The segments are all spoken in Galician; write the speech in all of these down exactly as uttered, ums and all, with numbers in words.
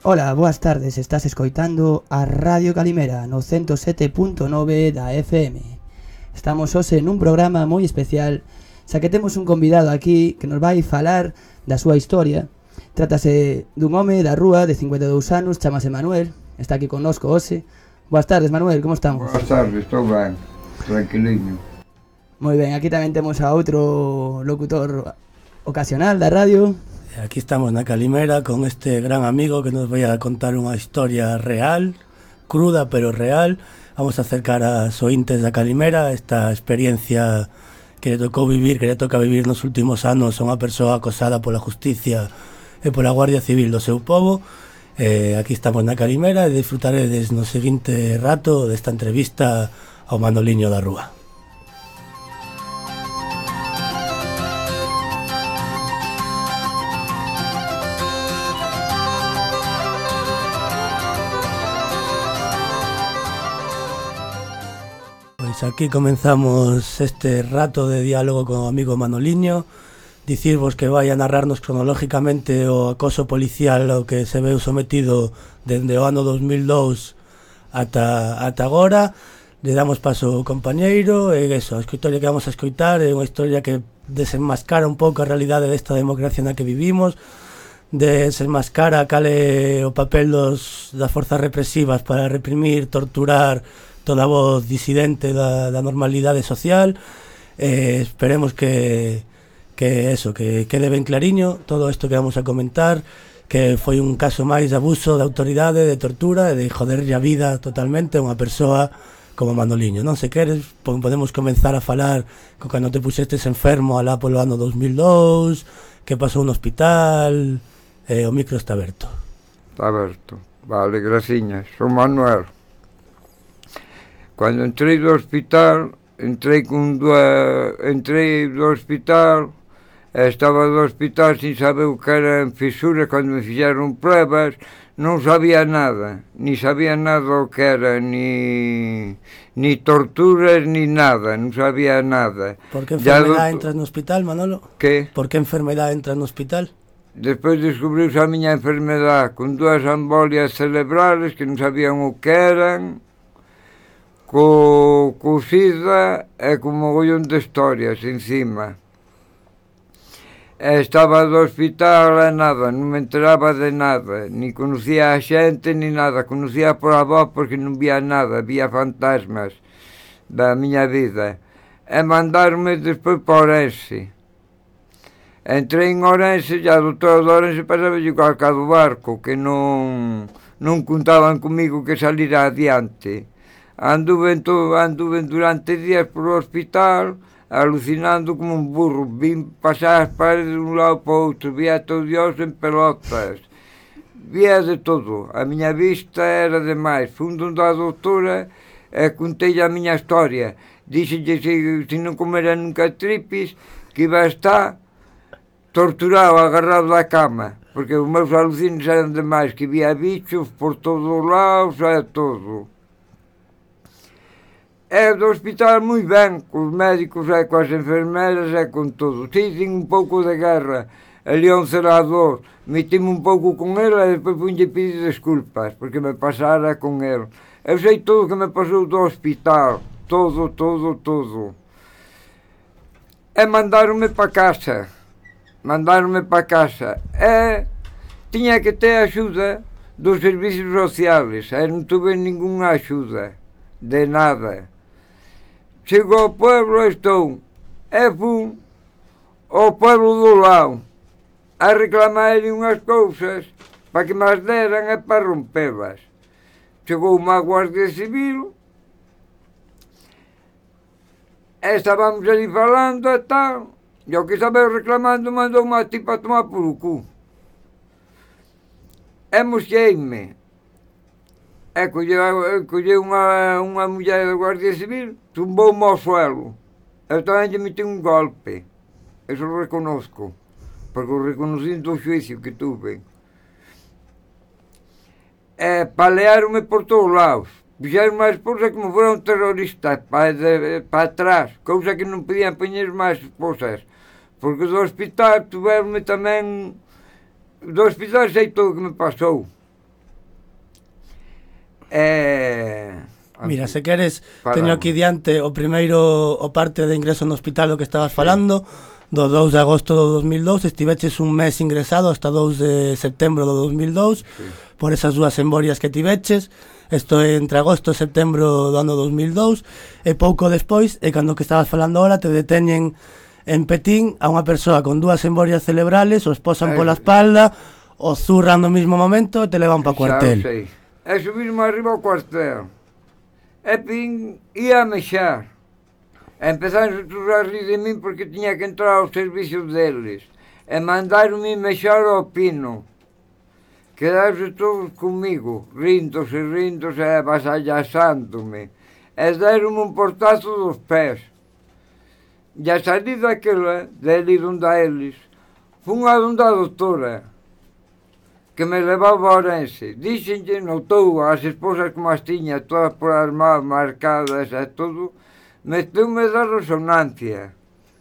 Ola, boas tardes, estás escoitando a Radio Calimera no ciento sete punto nove da F M. Estamos hoxe nun programa moi especial, xa que temos un convidado aquí que nos vai falar da súa historia. Trátase dun home da rúa de cincuenta e dous anos, chamase Manuel, está aquí connosco hoxe. Boas tardes, Manuel, como estamos? Boas tardes, estou ben, tranquiliño. Moi ben, aquí tamén temos a outro locutor ocasional da radio. Aquí estamos na Calimera con este gran amigo que nos vai a contar unha historia real, cruda pero real. Vamos a acercar a ointes da Calimera esta experiencia que le tocou vivir, que le toca vivir nos últimos anos a unha persoa acosada pola justicia e pola Guardia Civil do seu povo. Eh, aquí estamos na Calimera e disfrutaredes no seguinte rato desta entrevista ao Manoliño da Rúa. Aquí comenzamos este rato de diálogo con o amigo Manoliño. Dicirvos que vai a narrarnos cronológicamente o acoso policial ao que se veu sometido dende o ano dos mil dous ata, ata agora. Le damos paso ao compañeiro e eso, a historia que vamos a escoitar é unha historia que desenmascara un pouco a realidade desta democracia na que vivimos, desenmascara cal é o papel dos, das forzas represivas para reprimir, torturar toda a voz disidente da, da normalidade social. Eh, esperemos que, que eso, que quede ben clariño todo isto que vamos a comentar, que foi un caso máis de abuso de autoridade, de tortura e de joderlle a vida totalmente a unha persoa como Manoliño. Non se queres, podemos comenzar a falar con cando te puxestes enfermo alá polo ano dos mil dous, que pasou no hospital. Eh, o micro está aberto. Está aberto. Vale, graciñas. Son Manuel. Cando entrei do hospital, entrei con dúa, entrei do hospital, e estaba do hospital sin saber o que eran fisuras. Cando me fixeron pruebas, non sabía nada, ni sabía nada o que era, ni, ni torturas, ni nada, non sabía nada. Por que enfermedade do... entras no hospital, Manolo? Que? Por que enfermedade entras no hospital? Despois descubriuse a miña enfermedade con dúas embolias cerebrales que non sabían o que eran, co, co sida e con mogollón de historias encima. E estaba do hospital e nada, non me enteraba de nada, ni conocía a xente ni nada, conocía por a voz porque non vía nada, vía fantasmas da miña vida. E mandaronme despois para Orense. Entrei en Orense e a doutora de Orense pasaba igual que a do barco, que non, non contaban comigo que salira adiante. Anduve, todo, anduve durante días por o hospital alucinando como un burro. Vim pasar as paredes de un lado para o outro, vía todo Dios en pelotas, vía de todo. A miña vista era demais. Fui donde a doutora e contei a miña historia. Dixelle se, se non comera nunca tripis, que iba a estar torturado, agarrado da cama, porque os meus alucines eran demais, que vía bichos por todos os lados e todo. É do hospital moi ben, cos médicos e coas enfermeras e con todo. Tive un pouco de guerra, ali a un celador, metime un pouco con ele e depois punlle pedir desculpas, porque me pasara con ele. Eu sei todo o que me pasou do hospital, todo, todo, todo. E mandaronme para casa, mandaronme para casa, e tiña que ter axuda dos servicios sociales, e non tuve ningunha axuda, de nada. Chego ao pueblo e estou, e fui ao pueblo do lado a reclamar unhas cousas para que me as deran e para rompelas. Chegou unha Guardia Civil e estábamos ali falando e tal, e o que estaba reclamando mandou unha tipa a tomar por o cu. E mosqueime. E colleu unha, unha muller da Guardia Civil, tumbou-me ao suelo. Eu tamén lle meti un golpe. Eso lo reconozco, porque o reconocí do xuicio que tuve. E palearonme por todos lados. Puxeron máis esposa como fora un terrorista para, para atrás, cousa que non podían poñer máis esposas. Porque do hospital tuveronme tamén... Do hospital sei todo o que me pasou. Eh, Mira, se queres, Paramos. teño aquí diante o primeiro o parte de ingreso no hospital do que estabas falando, do dous de agosto do dos mil dous, estiveches un mes ingresado hasta dous de setembro do dos mil dous, sí. por esas dúas embolias que tiveches. Isto é entre agosto e setembro do ano dos mil dous, e pouco despois, e cando que estabas falando ahora, te deteñen en Petín a unha persoa con dúas embolias cerebrales, os posan pola espalda, o zurran no mismo momento e te levan pa cuartel. Xa, sei. E subirme arriba ao cuartel. E pin, ia a mexar. E empezaron a turrar rir de min porque tiña que entrar aos servicios deles. E mandaron-me mexar ao pino. Quedarse todos comigo, rindos e rindos e avasallasándome. E deron un portazo dos pés. E a salir daquela, deli donde a eles, fun a donde a doutora, que me levaba a Orense. Díxenlle, notou as esposas como as tiña, todas por as mãos marcadas e todo, meteu-me da resonancia.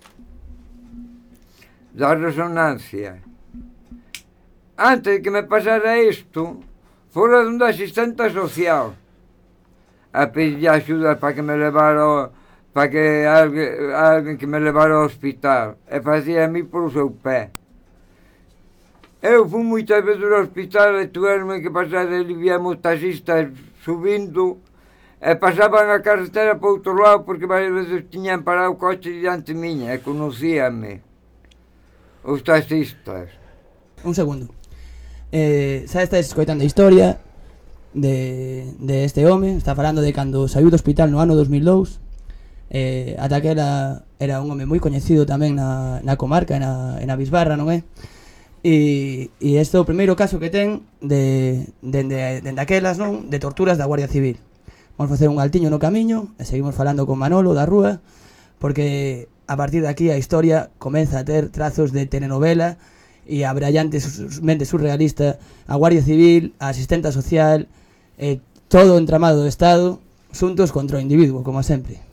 Da resonancia. Antes de que me pasara isto, fora donde asistente social a pedir axuda para que me levara para que alguén, alguén que me levara ao hospital e facía a mí por o seu pé. Eu fui moitas veces ao hospital e tuveronme que pasar e víamos taxistas subindo e pasaban a carretera para outro lado porque varias veces tiñan parado o coche diante miña e conocíanme os taxistas. Un segundo. Eh, xa estás escoitando a historia de, de este home. Está falando de cando saiu do hospital no ano dos mil dous. Eh, ata que era, era un home moi coñecido tamén na, na comarca, na, na Bisbarra, non é? E, e este é o primeiro caso que ten de, de, de, de aquelas, non? De torturas da Guardia Civil. Vamos facer un altiño no camiño e seguimos falando con Manolo da Rúa, porque a partir de aquí a historia comeza a ter trazos de telenovela e a brillante mente surrealista, a Guardia Civil, a asistenta social, eh, todo o entramado do Estado, xuntos contra o individuo, como sempre.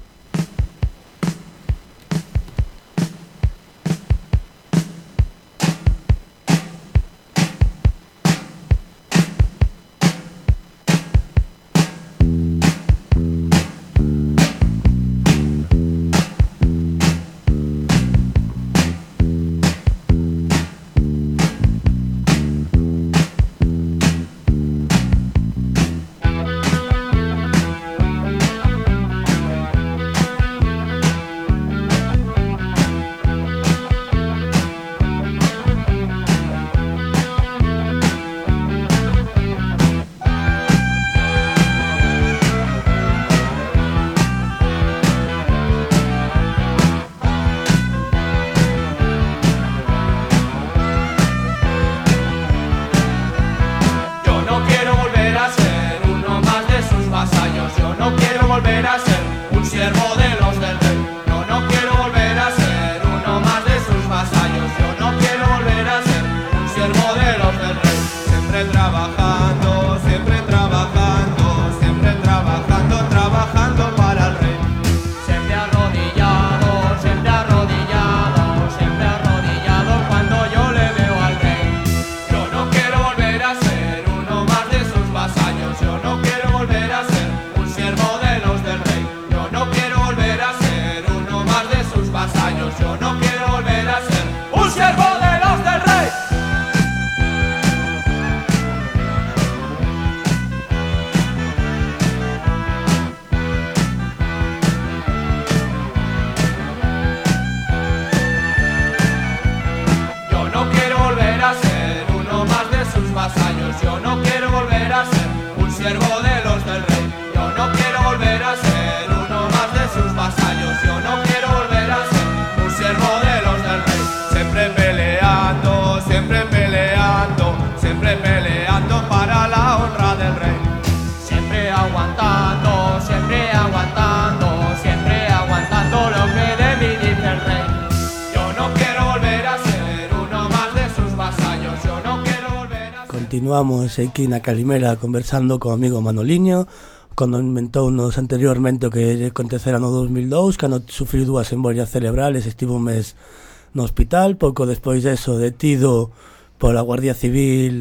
Continuamos aquí na Calimera conversando co amigo Manoliño, cando inventou-nos anteriormente o que acontecera no dos mil dous, cando sufriu dúas embolias cerebrales, estivo un mes no hospital, pouco despois deso detido pola Guardia Civil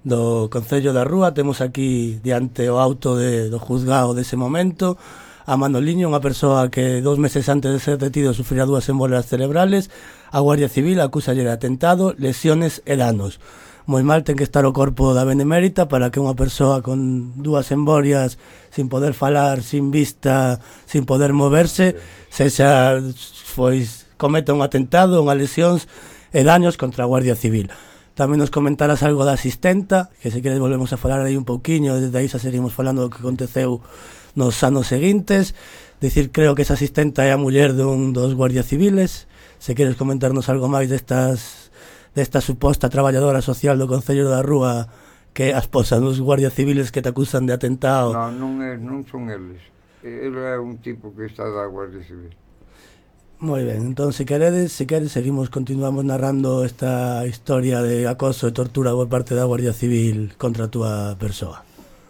do Concello da Rúa. Temos aquí diante o auto de, do juzgado dese momento a Manoliño, unha persoa que dous meses antes de ser detido sufrirá dúas embolias cerebrales. A Guardia Civil acúsalle de atentado, lesiones e danos. Moi mal ten que estar o corpo da Benemérita para que unha persoa con dúas embolias, sin poder falar, sin vista, sin poder moverse, sexa, pois, cometa un atentado, unha lesións e daños contra a Guardia Civil. Tamén nos comentarás algo da asistenta, que se queres volvemos a falar aí un pouquiño, desde aí xa seguimos falando do que aconteceu nos anos seguintes. Dicir, creo que esa asistenta é a muller dun dos guardias civiles. Se queres comentarnos algo máis destas desta suposta traballadora social do Concello da Rúa que é a esposa dos guardias civiles que te acusan de atentado. Non, non, é, non son eles. Ele é un tipo que está da Guardia Civil. Moi ben, entón, se queredes, se queres, seguimos, continuamos narrando esta historia de acoso e tortura por parte da Guardia Civil contra a túa persoa.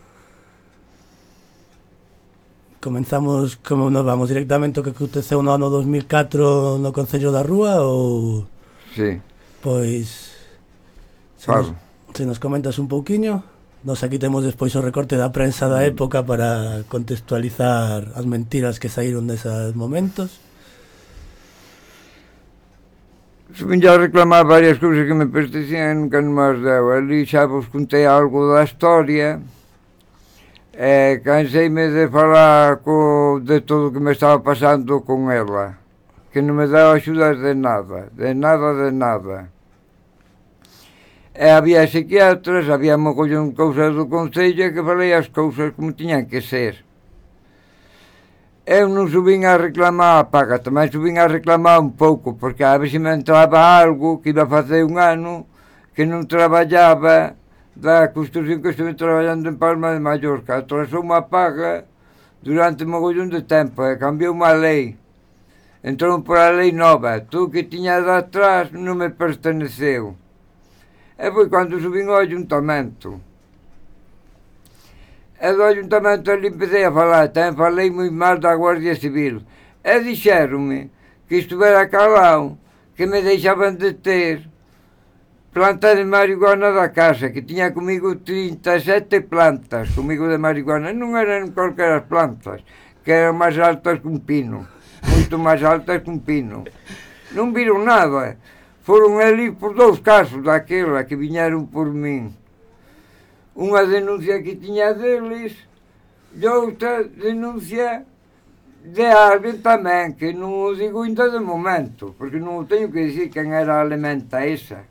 Comenzamos, como nos vamos directamente o que aconteceu no ano dos mil catro no Concello da Rúa ou... Sí. Pois... Se Claro. nos, se nos comentas un pouquiño, nos aquí temos despois o recorte da prensa da época para contextualizar as mentiras que saíron deses momentos. Subín a reclamar varias cousas que me pertencían, nunca non máis deu. Ali xa vos contei algo da historia. Eh, canseime de falar co, de todo o que me estaba pasando con ela, que non me daba axudas de nada, de nada, de nada. E había psiquiatras, había mogollón de cousas do Concello que falei as cousas como tiñan que ser. Eu non subín a reclamar a paga, tamén subín a reclamar un pouco, porque a ver se me entraba algo que iba a facer un ano que non traballaba da construcción que estuve traballando en Palma de Mallorca. Atrasou unha paga durante mogollón de tempo e cambiou unha lei. Entrou por a lei nova. Todo que tiña de atrás non me perteneceu. E foi cando subín ao ayuntamento. E do ayuntamento ali empecé a falar. Tamén falei moi mal da Guardia Civil. E dixéronme que estuvera calado, que me deixaban de ter planta de marihuana da casa, que tiña comigo trinta e sete plantas, comigo de marihuana. Non eran calqueras plantas, que eran máis altas que un pino, moito máis altas que un pino. Non viron nada. Foron ali por dous casos daquela que viñeron por min. Unha denuncia que tiña deles e outra denuncia de alguén tamén, que non o digo ainda de momento, porque non o teño que dicir quen era a elementa esa.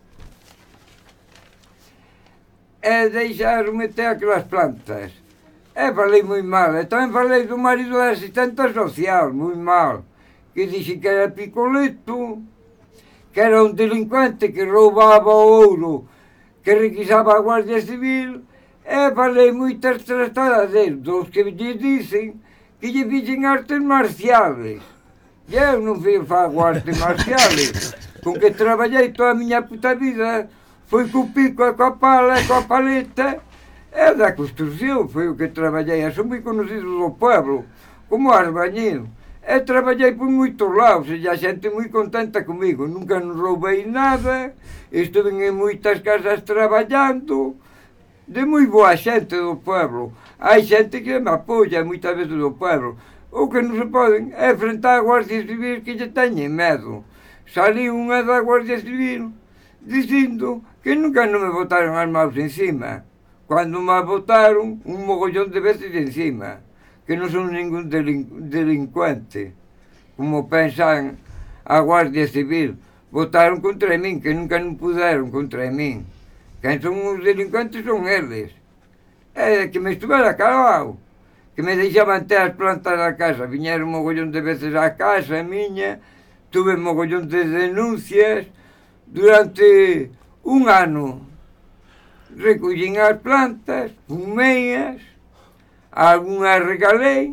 E deixaronme ter aquelas plantas. E falei moi mal. E tamén falei do marido da asistenta social, moi mal. Que dixe que era picoleto, que era un delincuente que roubaba o ouro, que requisaba a Guardia Civil. E falei moitas trastadas del, dos que lle dicen que lle fixen artes marciales. E eu non fui fago artes marciales. Con que traballei toda a miña puta vida, foi co pico e coa pala e coa paleta, e da construcción foi o que traballei. E son moi conocido do pueblo, como albañil. E traballei por moitos lados, e a xente moi contenta comigo. Nunca non roubei nada, estuve en moitas casas traballando, de moi boa xente do pueblo. Hai xente que me apoia moitas veces do pueblo. O que non se poden é enfrentar a Guardia Civil, que lle teñen medo. Salí unha da Guardia Civil dicindo que nunca non me botaron as maus encima. Cando me botaron un mogollón de veces encima, que non son ningún delin delincuente, como pensan a Guardia Civil. Botaron contra min, que nunca non puderon contra min. Quen son os delincuentes son eles. E que me estuvera calado, que me deixaban ter as plantas da casa. Viñeron mogollón de veces á casa miña, tuve mogollón de denuncias. Durante un ano recollín as plantas, fumeias, algunhas regalei,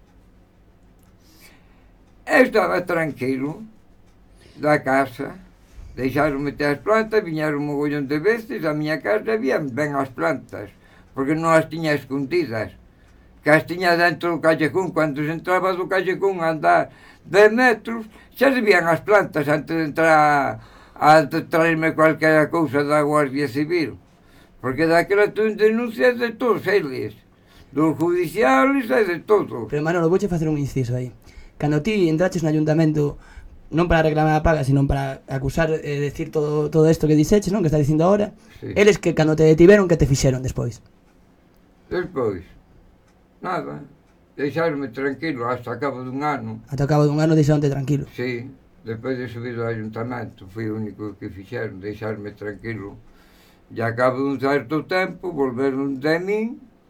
e estaba tranquilo da casa. Deixaron meter as plantas, viñeron un mogollón de veces a miña casa e vían ben as plantas, porque non as tiña escondidas, que as tiña dentro do callejón. Cando se entraba do callejón a andar dez metros, xa se vían as plantas antes de entrar a, a traerme cualquera cousa da Guardia Civil. Porque daquela tú denuncias de todos eles, dos judiciales e de todo. Pero Manolo, vouche facer un inciso aí. Cando ti entraches no ayuntamento, non para reclamar a paga, sino para acusar e eh, decir todo todo isto que dixeches, non? Que está dicindo agora. Sí. Eles que cando te detiveron, que te fixeron despois? Despois, nada, deixarme tranquilo hasta cabo dun ano. Ata o cabo dun ano deixaronte tranquilo. Sí, despois de subir ao ayuntamento, foi o único que fixeron, deixarme tranquilo. E a cabo dun certo tempo, volveron de min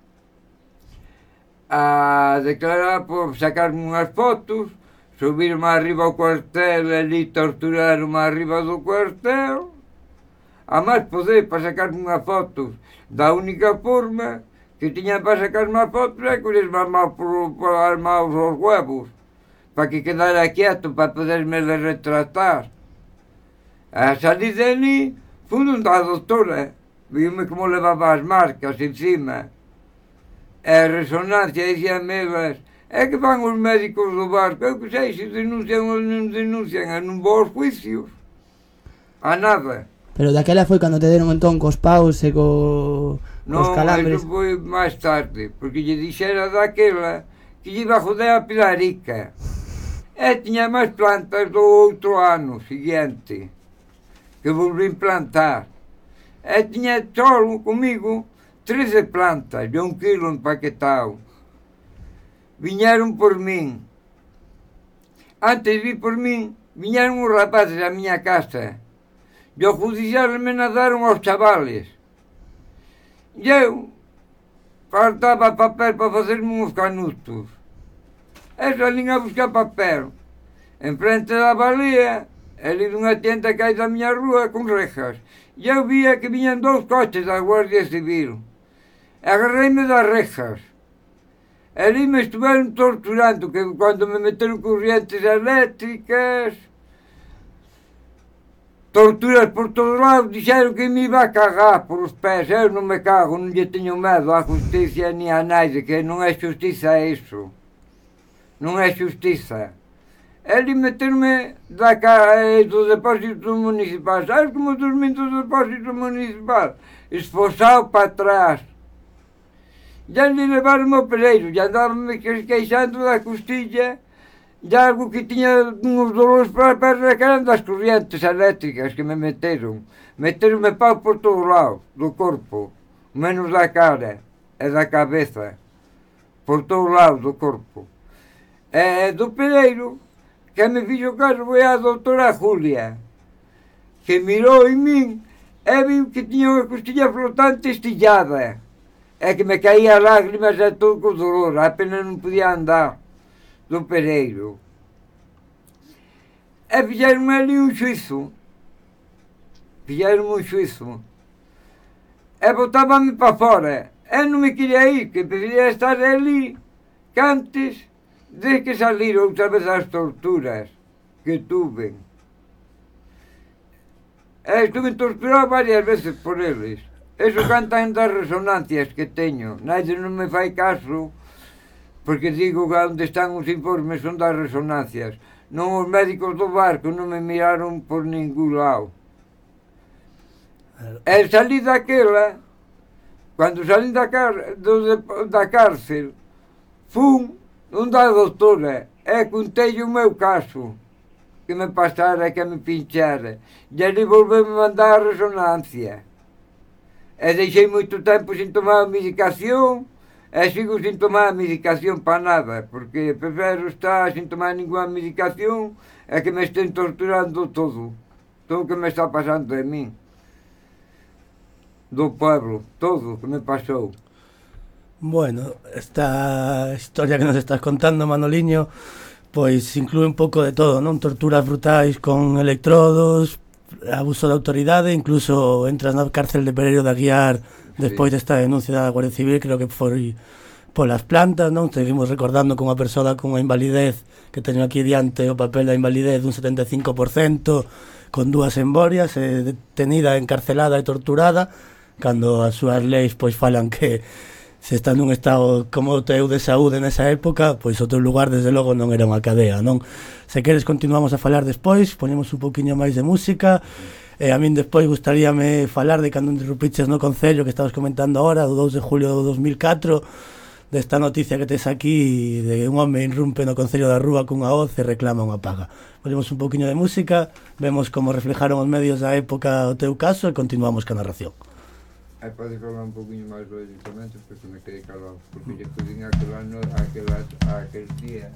a declarar por sacarme unhas fotos, subirme arriba ao cuartel e ali torturarme arriba do cuartel, a máis poder para sacarme unha foto da única forma que tiñan para sacarme a foto é que les mamá por, por armados os huevos, para que quedara quieto para poderme retratar. A salir de ali, fui da doutora, viu-me como levaba as marcas encima. E a resonancia, dicían-me elas, é que van os médicos do barco, eu que sei, se denuncian ou non denuncian, a non vou aos juicios, a nada. Pero daquela foi cando te deron entón cos paus e co... Non, cos calambres. eso foi máis tarde, porque lle dixera daquela que lle iba a joder a Pilarica. E tiña máis plantas do outro ano siguiente, que volví plantar. E tiña solo comigo trece plantas de un kilo empaquetado. Viñeron por min. Antes de vir por min, viñeron os rapaces á miña casa. E o judicial me nadaron aos chavales. E eu faltaba papel para facerme uns canutos. E salín a buscar papel. En frente da balea, ali dunha tienda que hai da miña rúa con rejas. E eu via que viñan dous coches da Guardia Civil. Agarreime das rejas. Ali me estuveron torturando, que cando me meteron corrientes eléctricas, torturas por todos lados, dixeron que me iba a cagar por os pés. Eu non me cago, non lle teño medo á justicia ni a naide, que non é xustiza iso. Non é xustiza. Ali meterme da cara do depósito municipal. Sabes como dormín do depósito municipal? Esforçado para atrás. E ali levaron o peleiro, e andavam-me queixando da costilla de algo que tiña uns dolores para a perna que eran das corrientes eléctricas que me meteron. Meteronme pau por todo lado do corpo, menos da cara e da cabeza, por todo lado do corpo. E do peleiro, que me fixo caso foi a doutora Julia, que mirou en min e viu que tiña unha costilla flotante estillada. É que me caía lágrimas e todo co dolor, apenas non podía andar do pereiro. E fixeron ali un xuizo, fixeron un xuizo, e botábame para fora. E non me quería ir, que prefería estar ali, que antes de que salir outra vez as torturas que tuve. E estuve torturado varias veces por eles. Eso cantan das resonancias que teño. Nadie non me fai caso, porque digo que onde están os informes son das resonancias. Non os médicos do barco non me miraron por ningún lado. E salí daquela, cando salí da, car do, da cárcel, fun onde a doutora e contei o meu caso, que me pasara e que me pinchara. E ali volveu-me mandar a resonancia. E deixei moito tempo sin tomar a medicación, e sigo sin tomar a medicación para nada, porque prefiro estar sin tomar ninguna medicación e que me estén torturando todo, todo o que me está pasando de min, do pueblo, todo o que me pasou. Bueno, esta historia que nos estás contando, Manoliño, pois inclúe un pouco de todo, non? Torturas brutais con electrodos, abuso de autoridade, incluso entras na cárcel de Pereiro de Aguiar despois sí. desta denuncia da Guardia Civil, creo que foi polas plantas, non? Seguimos recordando con unha persoa con unha invalidez, que teño aquí diante o papel da invalidez dun setenta e cinco por cento, con dúas emborias, eh, detenida, encarcelada e torturada, cando as súas leis pois falan que se está nun estado como o teu de saúde nesa época, pois o teu lugar desde logo non era unha cadea, non? Se queres continuamos a falar despois, ponemos un poquinho máis de música E a min despois gustaríame falar de cando interrumpiches no Concello que estabas comentando agora, do dous de julio do dos mil catro, desta noticia que tes aquí de un home irrumpe no Concello da Rúa cunha hoz e reclama unha paga. Ponemos un pouquiño de música, vemos como reflejaron os medios da época o teu caso e continuamos ca narración. Aí pode falar un pouquinho máis do editamento porque me quedei calado, porque lle acudín aquel ano, aquel, aquel día.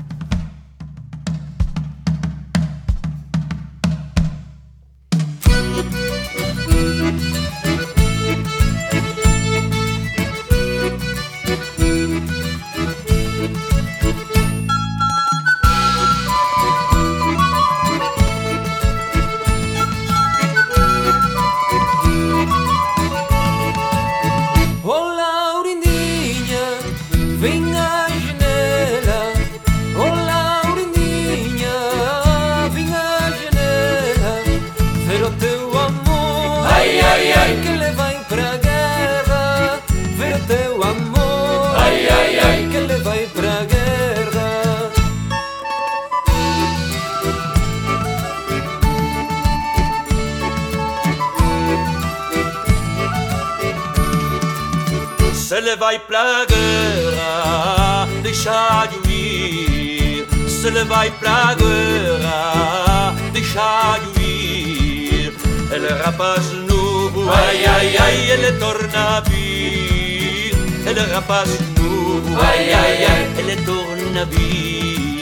Se le vai pra guerra, deixa-lhe ir. Se le vai pra guerra, deixa-lhe ir. Ele rapaz novo, ai ai ai, ele torna a vir. Ele rapaz novo, ai ai ai, ele torna a vir.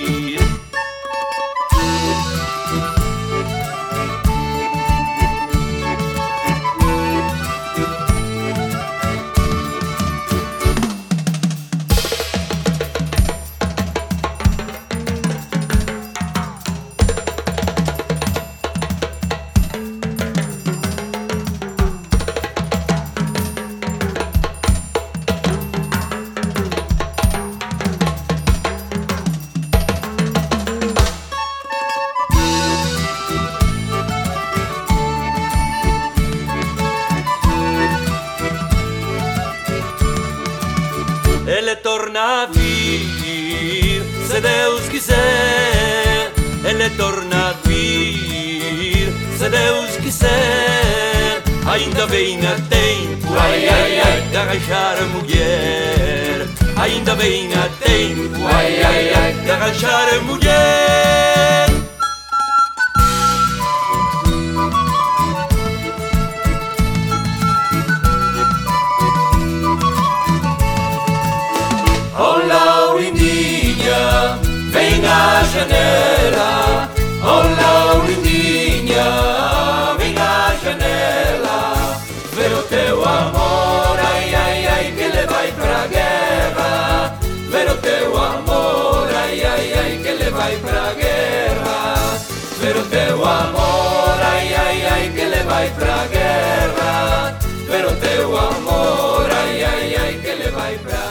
Ele torna a vir, se Deus quiser. Ele torna a vir, se Deus quiser. Ainda bem a tempo, ai ai ai, de arranjar a mulher. Ainda bem a tempo, ai ai ai, de arranjar a mulher. Oh Laurindinha, vem à janela. Oh Laurindinha, vem à janela. Ver o teu amor, ai ai ai, que ele vai pra guerra. Ver o teu amor, ai ai ai, que ele vai pra guerra. Ver o teu amor, ai ai ai, que ele vai pra guerra. Ver o teu amor, ai ai ai, que ele vai pra guerra.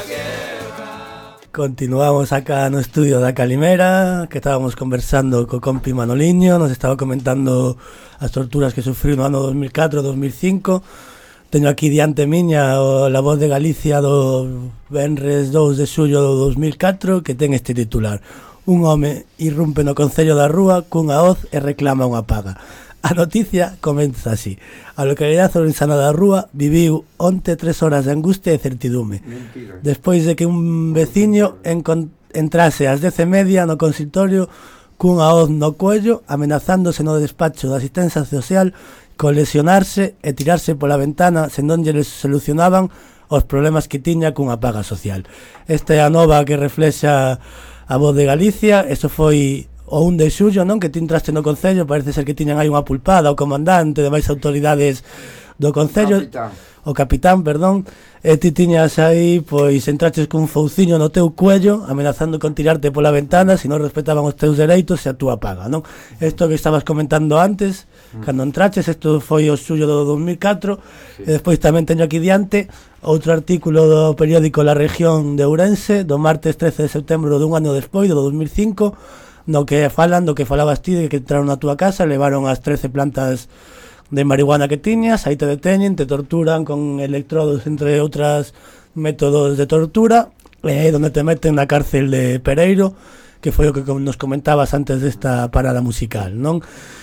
Continuamos acá no estudio da Calimera, que estábamos conversando co compi Manoliño, nos estaba comentando as torturas que sufriu no ano dos mil catro dos mil cinco. Teño aquí diante miña o La Voz de Galicia do venres dous de xullo do dos mil catro, que ten este titular: un home irrumpe no Concello da Rúa cunha hoz e reclama unha paga. A noticia comeza así: a localidade ourensana da Rúa viviu onte tres horas de angustia e certidume. Mentira. Despois de que un veciño entrase ás dez e media no consultorio cunha hoz no cuello, amenazándose no despacho da asistencia social con lesionarse e tirarse pola ventana se non lle solucionaban os problemas que tiña cunha paga social. Esta é a nova que reflexa a Voz de Galicia. Eso foi o un de xullo, non? Que ti entraste no Concello, parece ser que tiñan aí unha pulpada, o comandante, demais autoridades do Concello, Capitán. o capitán, perdón, e ti tiñas aí, pois, entraches cun fouciño no teu cuello, amenazando con tirarte pola ventana se non respetaban os teus dereitos e a túa paga, non? Isto que estabas comentando antes, mm. cando entraches, isto foi o xullo do dos mil catro, sí. E despois tamén teño aquí diante outro artículo do periódico La Región de Ourense, do martes trece de setembro dun ano despois, do dos mil cinco, no que falan do que falabas ti, de que entraron na túa casa, levaron as trece plantas de marihuana que tiñas, aí te deteñen, te torturan con electrodos, entre outras métodos de tortura, e aí donde te meten na cárcel de Pereiro, que foi o que nos comentabas antes desta parada musical, non?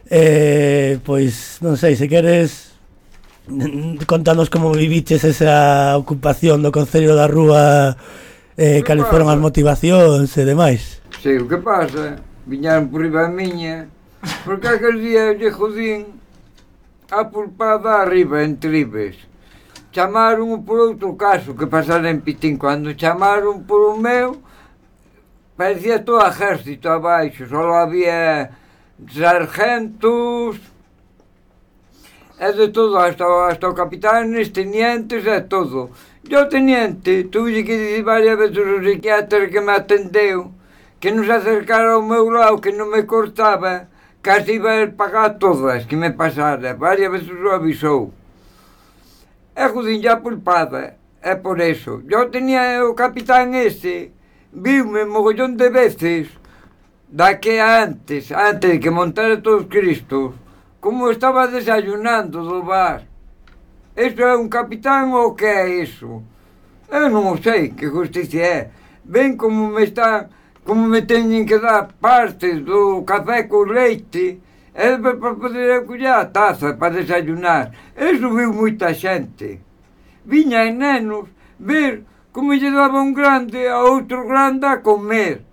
Eh, pois, non sei, se queres contanos como viviches esa ocupación do Concello da Rúa, eh, cales foron as motivacións e demais. Sei o que pasa, viñaron por riba a miña, porque aquel día lle jodín a pulpada arriba en Tribes. Chamaron por outro caso que pasara en Pitín. Cando chamaron por o meu, parecía todo ejército abaixo, só había sargentos e de todo, hasta, hasta o capitanes, tenientes e todo. Yo teniente, tuve que dicir varias veces ao psiquiatra que me atendeu que non se acercara ao meu lado, que non me cortaba, casi iba a pagar todas que me pasara, varias veces o avisou. E jodín ya pulpada, é por eso. Yo tenía o capitán ese, viume mogollón de veces, da que antes, antes de que montara todos Cristos, como estaba desayunando do bar. Eso é un capitán ou que é iso? Eu non o sei, que justicia é. Ven como me está, como me teñen que dar partes do café con leite, é para poder acollir a taza para desayunar. Eso viu moita xente. Viña en nenos ver como lle daba un grande a outro grande a comer.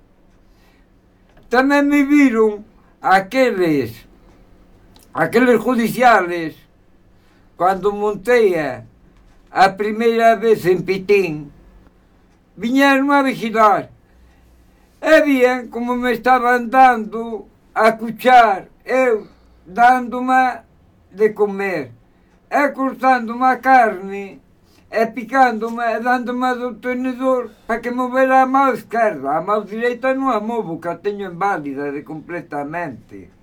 Tamén me viron aqueles, aqueles judiciales, cando montei a, a primeira vez en Pitín, viñeron a vigilar. E vían como me estaban dando a cuchar, eu dándome de comer, e cortándome a carne, e picándome e dándome do tenedor para que movera a mão esquerda. A mão direita non a movo, que a teño inválida de completamente.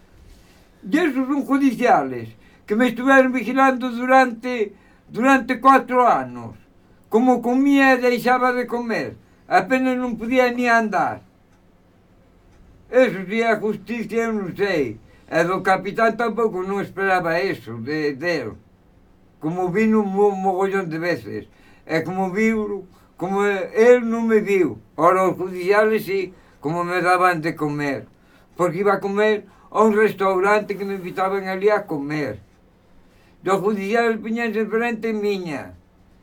E esos son judiciales que me estuveron vigilando durante, durante cuatro anos. Como comía e deixaba de comer, apenas non podía ni andar. Eso si a justicia eu non sei. E do capitán tampouco non esperaba eso de, de él. Como vino un mogollón de veces, e como viu, como él non me viu. Ora, os judiciales sí, como me daban de comer, porque iba a comer a un restaurante que me invitaban ali a comer. Os judiciales viñanse frente miña,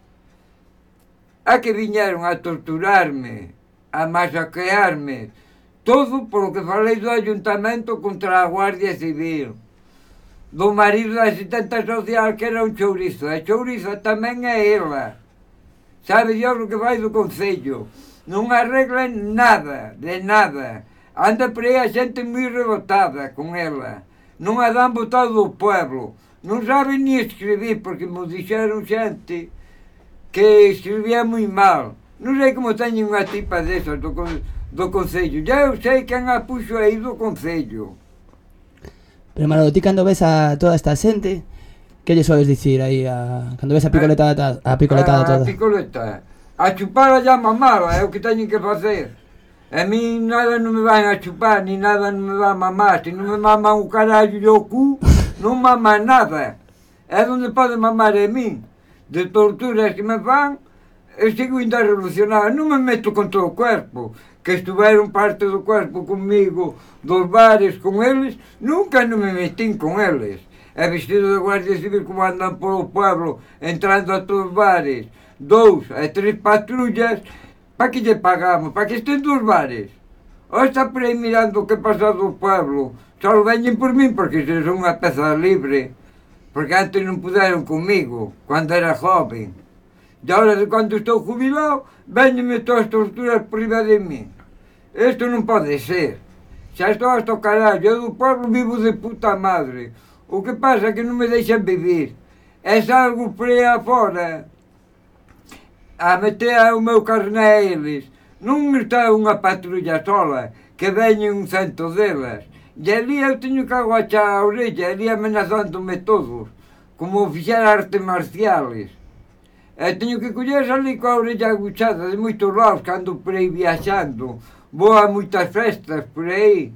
a que viñeron a torturarme, a masacrearme, todo por o que falei do ayuntamento contra a Guardia Civil. Do marido da asistente social que era un chourizo, e chourizo tamén é ela. Sabe Dios o que vai do Concello, non arregla nada, de nada. Anda por aí a xente moi rebotada con ela, non a dan botado do pueblo, non sabe ni escribir, porque me dixeron xente que escribía moi mal. Non sei como teñen unha tipa desas do, do Concello, ya eu sei quen a puxo aí do Concello. Pero Manolo, ti cando ves a toda esta xente, que lle soes dicir aí a cando ves a picoletada, a picoletada toda? A picoleta, a chupar a mamar, é o que teñen que facer. A mí nada non me van a chupar, ni nada non me van a mamar. Se non me maman o carallo e o cu, non maman nada. É onde pode mamar a min. De torturas que me fan, eu sigo ainda revolucionado. Non me meto con todo o cuerpo. Que estuveron parte do cuerpo comigo, dos bares con eles, nunca non me metín con eles. É vestido de Guardia Civil como andan polo pueblo, entrando a todos os bares, dous e tres patrullas, para que lle pagamos? Para que estén dos bares? Ou está por aí mirando o que pasa do pueblo? Só veñen por min porque se son unha peza libre, porque antes non puderon comigo, cando era joven. E agora, de cando estou jubilado, veñenme todas as torturas por riba de mí. Isto non pode ser. Xa estou hasta o carallo, eu do pueblo vivo de puta madre. O que pasa é que non me deixan vivir. É salgo por aí afora a meter o meu carné a eles. Non está unha patrulla sola, que veñen un cento delas. E ali eu teño que aguachar a orella, ali amenazándome todos, como fixera artes marciales. E teño que coller ali coa orella aguchada de moitos lados, que ando por aí viaxando. Vou a moitas festas por aí.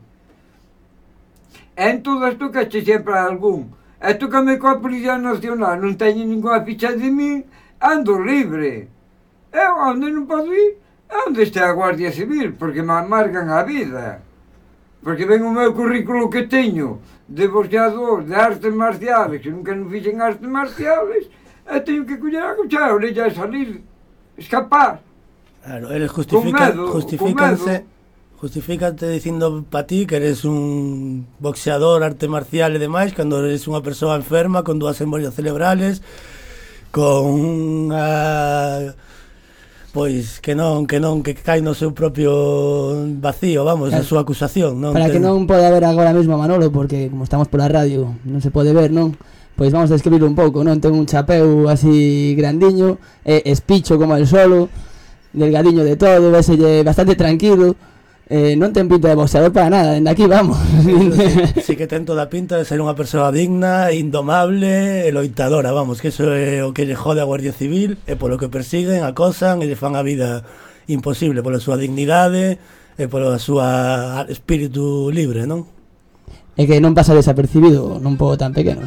E en todas tocache sempre a algún. E tocame coa Policía Nacional, non teño ninguna ficha de min, ando libre. E onde non podo ir? Onde está a Guardia Civil, porque me amargan a vida. Porque ven o meu currículo que teño de boxeador, de artes marciales, que nunca non fixen artes marciales, e teño que coller a cuchara a orella e salir, escapar. Claro, eles justifican, medo, justifícanse, justifícate dicindo pa ti que eres un boxeador, arte marcial e demais, cando eres unha persoa enferma, con dúas embolias cerebrales, con unha... Pois que non, que non, que cae no seu propio vacío, vamos, claro, a súa acusación, non? Para ten... que non poda ver agora mesmo a Manolo, porque como estamos pola radio, non se pode ver, non? Pois vamos a describirlo un pouco, non? Ten un chapeu así grandiño, e espicho como el solo, delgadiño de todo, veselle bastante tranquilo, eh, non ten pinta de boxeador para nada, dende aquí vamos. Sí, sí que ten toda a pinta de ser unha persoa digna, indomable e loitadora, vamos, que eso é o que lle jode a Guardia Civil, e polo que persiguen, acosan e lle fan a vida imposible pola súa dignidade e pola súa espírito libre, non? É que non pasa desapercibido nun pobo tan pequeno.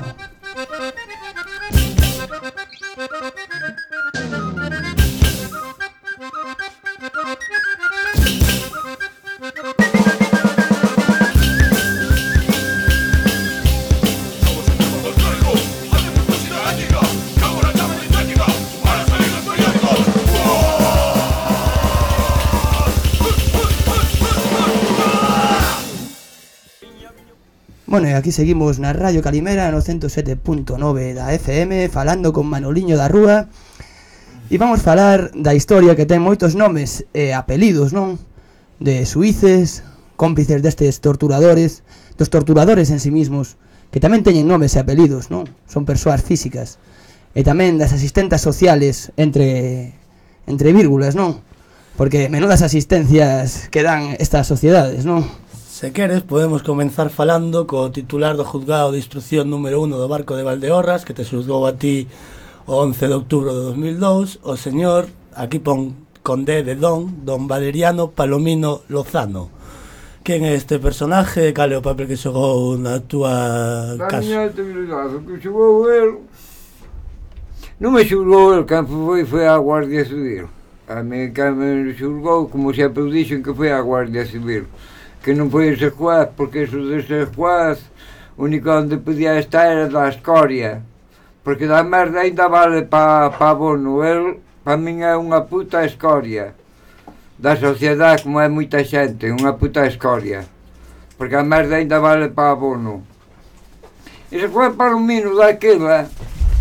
Bueno, e aquí seguimos na Radio Calimera no ciento sete punto nove da F M, falando con Manoliño da Rúa, e vamos falar da historia que ten moitos nomes e apelidos, non? De suíces, cómplices destes torturadores, dos torturadores en sí mismos, que tamén teñen nomes e apelidos, non? Son persoas físicas, e tamén das asistentas sociales entre entre vírgulas, non? Porque menudas asistencias que dan estas sociedades, non? Se queres, podemos comenzar falando co titular do juzgado de instrucción número uno do Barco de Valdeorras, que te xuzgou a ti o once de outubro de dos mil dous, o señor, aquí pon con D de Don, Don Valeriano Palomino Lozano. Quen é este personaje? Cal é o papel que xogou na túa Da casa? miña actividade, que xogou el... Non me xulgou el, quen foi, foi a Guardia Civil. A mí quen me xulgou, como sempre dixen, que foi a Guardia Civil. Que non foi ese juez, porque eso dese juez, o único onde podía estar era da escoria. Porque da merda ainda vale pa, pa abono. El, pa min, é unha puta escoria. Da sociedade, como é moita xente, unha puta escoria. Porque a merda ainda vale pa abono. Ese juez Palomino daquela,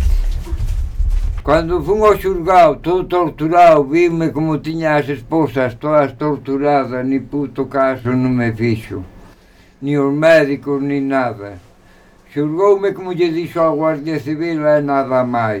cando fun ao xulgado, todo torturado, vime como tiña as esposas todas torturadas, ni puto caso non me fixo. Ni os médicos, ni nada. Xulgoume como lle dixo a Guardia Civil e nada máis.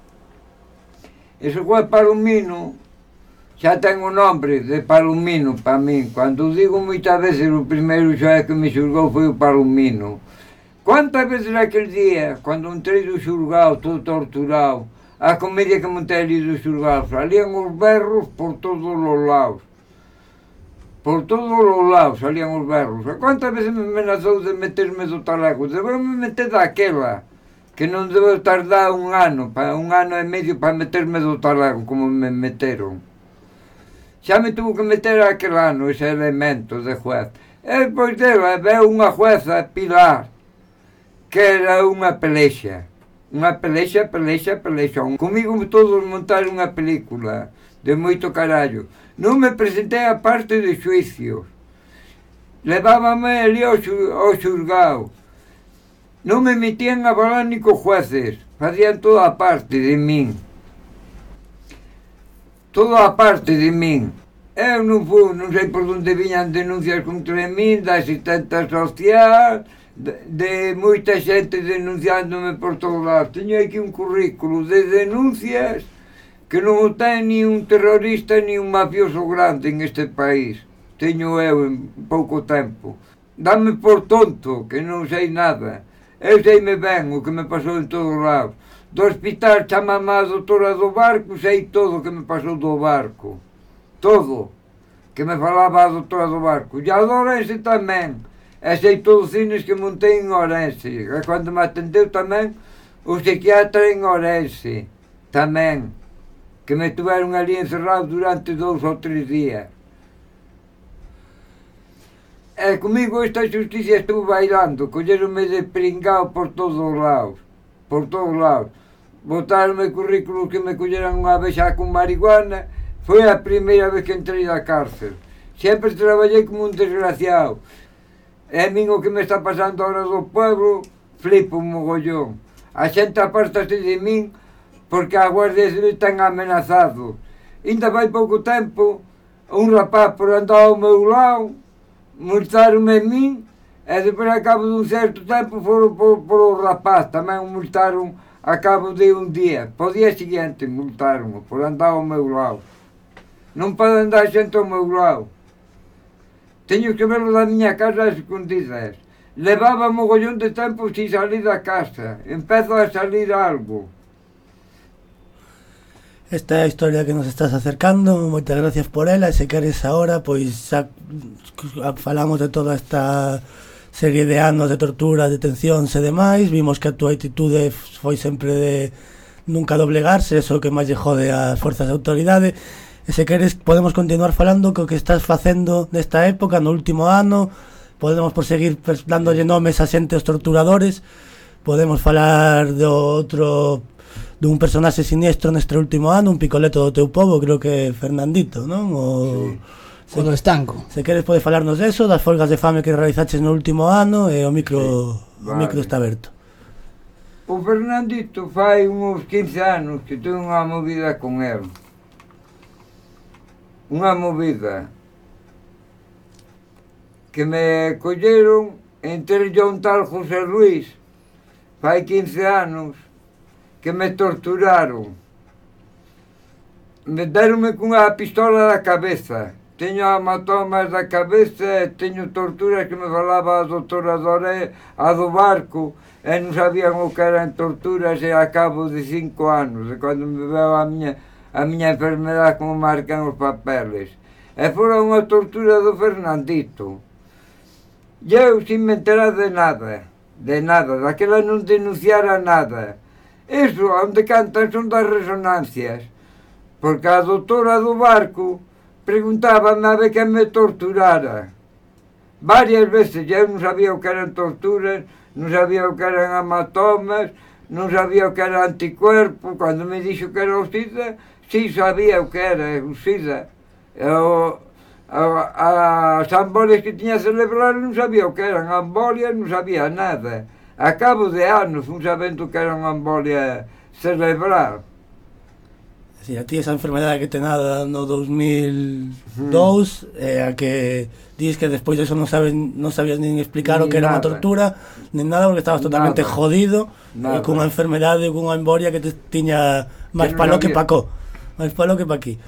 Ese juez Palomino xa ten o nombre de Palomino para min. Cando digo moitas veces, o primeiro xuez que me xulgou foi o Palomino. Quantas veces aquel día, cando entrei do xulgado, todo torturado, a comedia que montei ali do xulgado, salían os berros por todos os lados. Por todos os lados salían os berros. E quantas veces me amenazou de meterme do talego? Debo me meter daquela, que non debo tardar un ano, pa, un ano e medio para meterme do talego, como me meteron. Xa me tuvo que meter aquel ano, ese elemento de juez. E depois dela, veu unha jueza, Pilar, que era unha pelexa. Unha pelexa, pelexa, pelexa. Comigo todos montaron unha película de moito carallo. Non me presentei a parte de xuicios. Levábame ali ao, ao xulgado. Non me metían a falar ni co jueces. Facían toda a parte de min. Toda a parte de min. Eu non fui, non sei por onde viñan denuncias contra min, da asistenta social, de, de moita xente denunciándome por todos lados. Teño aquí un currículo de denuncias que non o ten ni un terrorista ni un mafioso grande en este país. Teño eu en pouco tempo. Dame por tonto, que non sei nada. Eu seime ben o que me pasou en todos lados. Do hospital chamame a doutora do barco, sei todo o que me pasou do barco. Todo. Que me falaba a doutora do barco. E a do Ourense tamén. E sei todos os cines que montei en Ourense. E cando me atendeu tamén o psiquiatra en Ourense. Tamén. Que me tuveron ali encerrado durante dous ou tres días. E comigo esta xusticia estuvo bailando, colleronme de pringao por todos os lados, por todos os lados. Botaronme currículos que me colleran unha vez xa con marihuana, foi a primeira vez que entrei da cárcel. Sempre traballei como un desgraciado. E a min o que me está pasando ahora do pueblo, flipo un mogollón. A xente apártase de min porque a Guardia Civil ten amenazado. Ainda vai pouco tempo, un rapaz por andar ao meu lado, multaronme a min, e depois a cabo dun certo tempo foron por, por o rapaz, tamén o multaron a cabo de un día. Po día seguinte multaron por andar ao meu lado. Non pode andar xente ao meu lado. Teño que verlo da miña casa as escondidas. Levaba mogollón de tempo sin salir da casa. Empezo a salir algo. Esta é a historia que nos estás acercando, moitas gracias por ela, e se queres agora, pois xa falamos de toda esta serie de anos de tortura, detencións e demais, vimos que a túa actitude foi sempre de nunca doblegarse, eso que máis lle jode ás forzas de autoridade, e se queres podemos continuar falando co que estás facendo nesta época, no último ano, podemos por seguir dándolle nomes a xente os torturadores, podemos falar do outro... dun personaxe siniestro neste último ano, un picoleto do teu povo, creo que Fernandito, non? O, sí. O do estanco. Se queres pode falarnos deso, das folgas de fame que realizaches no último ano, e o micro, sí, vale. O micro está aberto. O Fernandito fai uns quince anos que ten unha movida con el. Unha movida que me colleron entre un tal José Luis, fai quince anos, que me torturaron. Me deronme cunha pistola da cabeza. Teño hematomas da cabeza e teño torturas que me falaba a doutora Doré, a do barco, e non sabían o que eran torturas e a cabo de cinco anos, e cando me veo a miña, a miña enfermedade como marcan os papeles. E fora unha tortura do Fernandito. E eu sin me enterar de nada, de nada, daquela non denunciara nada. Iso, onde cantan son das resonancias, porque a doutora do barco preguntábame a ver que me torturara. Varias veces, eu non sabía o que eran torturas, non sabía o que eran hematomas, non sabía o que era anticuerpo. Cando me dixo que era o SIDA, sí sabía o que era o SIDA. O, a, as embolias que tiña cerebral non sabía o que eran embolias, non sabía nada. A cabo de anos fun sabendo que era unha embolia cerebral. Si, a ti esa enfermedade que te nada no dos mil dous, hmm. eh, a que dis que despois de eso non sabes, non sabías nin explicar ni o que era unha tortura, nin nada, porque estabas totalmente nada. jodido, nada. E cunha enfermedade, cunha embolia que te tiña máis que palo que pa có, máis palo que pa aquí.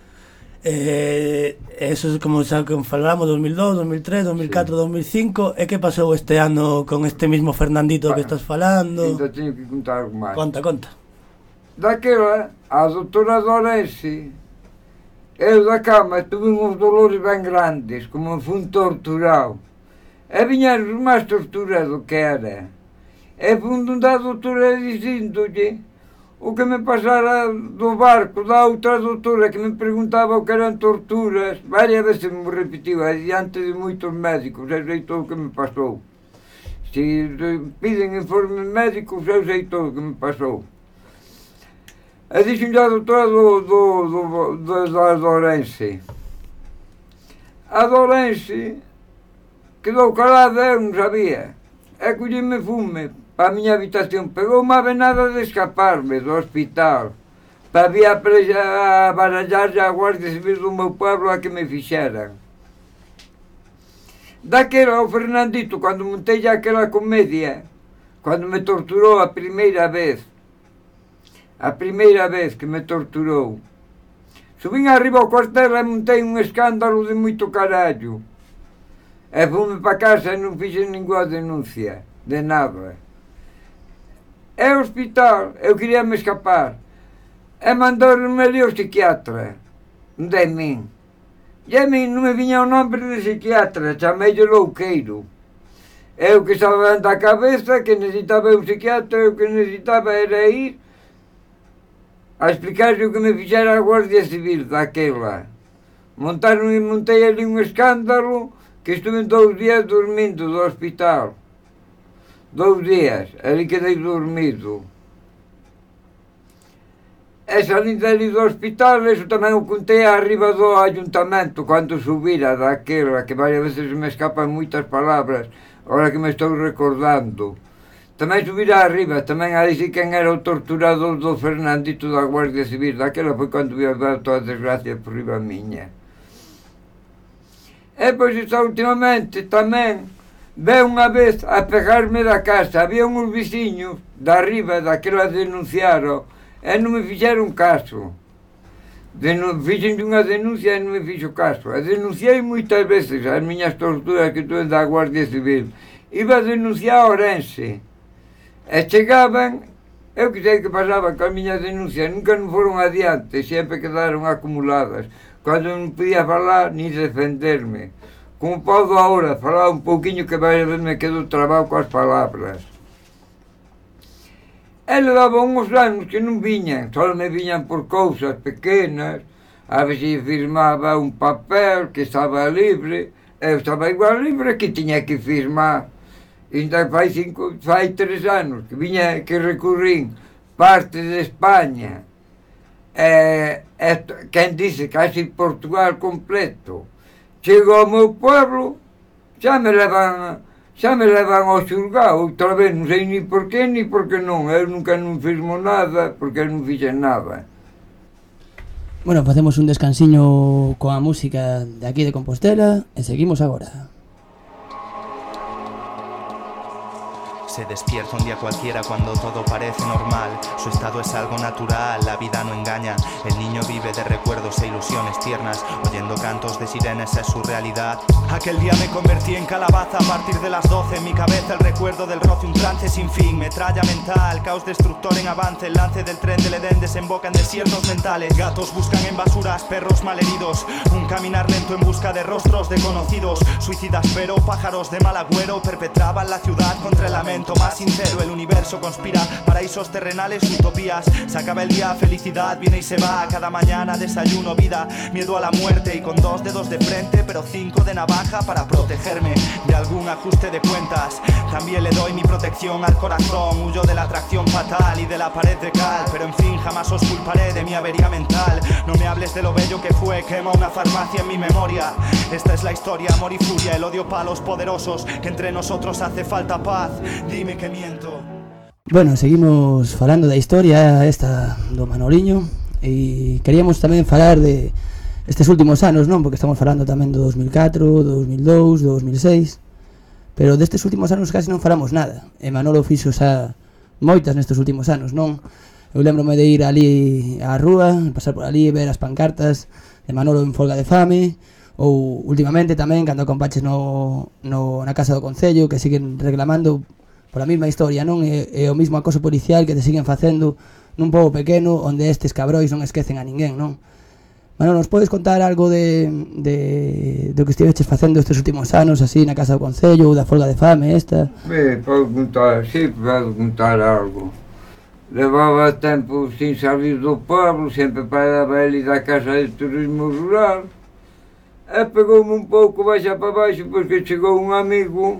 Eh, eso é como xa que falamos dos mil dous, dos mil tres, dos mil catro, sí. dos mil cinco. E que pasou este ano con este mismo Fernandito bueno, que estás falando? Ainda teño que contar algo máis. Conta, conta. Daquela, a doutora Dorense, eu da cama tuve uns dolores ben grandes, como fun torturado. E viñeron máis torturas do que era. E fun da doutora dicíndolle o que me pasara do barco, da outra doutora que me preguntaba o que eran torturas. Varias veces me repetiu, diante de moitos médicos, eu sei todo o que me pasou. Se piden informes médicos, eu sei todo o que me pasou. E dixen a doutora do, do, do, do, da Dorense. A Dorense quedou calada, eu non sabía. E collime fume para a miña habitación, pegou unha venada de escaparme do hospital, para vir a barallar a Guardia Civil do meu pueblo a que me fixeran. Daquela o Fernandito, cando montei aquela comedia, cando me torturou a primeira vez, a primeira vez que me torturou, subín arriba ao cuartel e montei un escándalo de moito carallo. E fume para casa e non fixe ninguna denuncia, de nada. É o hospital, eu queria me escapar. E mandou-me ali o psiquiatra, de min. E a min non me viña o nome de psiquiatra, chamei-lhe louqueiro. Eu que estaba dando a cabeza, que necesitaba un psiquiatra, eu que necesitaba era ir a explicar-lhe o que me fixera a Guardia Civil daquela. Montaron e montei ali un escándalo que estuve dous días dormindo do hospital. Dous días, ali quedei dormido. E salín dali do hospital, eso tamén o contei arriba do ayuntamento, cando subira daquela, que varias veces me escapan moitas palabras, ahora que me estou recordando. Tamén subira arriba, tamén a dicir quen era o torturador do Fernandito da Guardia Civil, daquela foi cando vi a ver todas as desgracias por riba miña. E pois esta últimamente tamén ve unha vez a pegarme da casa, había uns veciños da arriba daquela denunciaron, e non me fixeron caso. Denu fixen unha denuncia e non me fixo caso. E denunciei moitas veces as miñas torturas que tuve da Guardia Civil. Iba a denunciar a Ourense. E chegaban, eu que sei que pasaba con as miñas denuncias, nunca non foron adiante, sempre quedaron acumuladas. Cando non podía falar ni defenderme. Como podo agora, falar un pouquiño que varias veces me quedo trabado coas palabras. E levaba uns anos que non viñan, só me viñan por cousas pequenas, a ver se firmaba un papel que estaba libre, eu estaba igual libre que tiña que firmar. E ainda fai, cinco, fai tres anos que viña, que recurrín parte de España, e, e quen dice casi Portugal completo. Chego ao meu pueblo, xa me levan... xa me levan ao xulgado, outra vez, non sei ni por qué, ni por que non, eu nunca non firmo nada, porque eu non fixen nada. Bueno, facemos un descansiño coa música de aquí de Compostela e seguimos agora. Se despierta un día cualquiera cuando todo parece normal. Su estado es algo natural, la vida no engaña. El niño vive de recuerdos e ilusiones tiernas, oyendo cantos de sirenes es su realidad. Aquel día me convertí en calabaza a partir de las doce. En mi cabeza el recuerdo del roce, un trance sin fin, metralla mental, caos destructor en avance. El lance del tren del Edén desemboca en desiertos mentales. Gatos buscan en basuras, perros malheridos, un caminar lento en busca de rostros desconocidos. Suicidas pero pájaros de mal agüero perpetraban la ciudad contra el lamento más sincero. El universo conspira, paraísos terrenales, utopías. Se acaba el día, felicidad viene y se va. Cada mañana desayuno vida, miedo a la muerte. Y con dos dedos de frente, pero cinco de navaja para protegerme de algún ajuste de cuentas. También le doy mi protección al corazón. Huyo de la atracción fatal y de la pared de cal. Pero en fin, jamás os culparé de mi avería mental. No me hables de lo bello que fue, quema una farmacia en mi memoria. Esta es la historia, amor y furia, el odio para los poderosos. Que entre nosotros hace falta paz. Dime que miento. Bueno, seguimos falando da historia esta do Manoliño e queríamos tamén falar de estes últimos anos, non? Porque estamos falando tamén do dos mil catro, do dos mil dous, do dos mil seis, pero destes últimos anos casi non falamos nada. E Manolo fixo xa moitas nestes últimos anos, non? Eu lembrome de ir ali á rúa, pasar por ali, ver as pancartas de Manolo en folga de fame, ou últimamente tamén cando compaches no, no, na casa do Concello, que siguen reclamando pola mesma historia, non? E, e o mesmo acoso policial que te siguen facendo nun pobo pequeno onde estes cabróis non esquecen a ninguén, non? Manolo, nos podes contar algo de, de, do que estiveches facendo estes últimos anos así na casa do Concello ou da folga de fame esta? Ben, podo contar, sí, podo contar algo. Levaba tempo sin salir do pueblo, sempre paraba ali da casa de turismo rural. E pegoume un pouco baixa para baixo porque chegou un amigo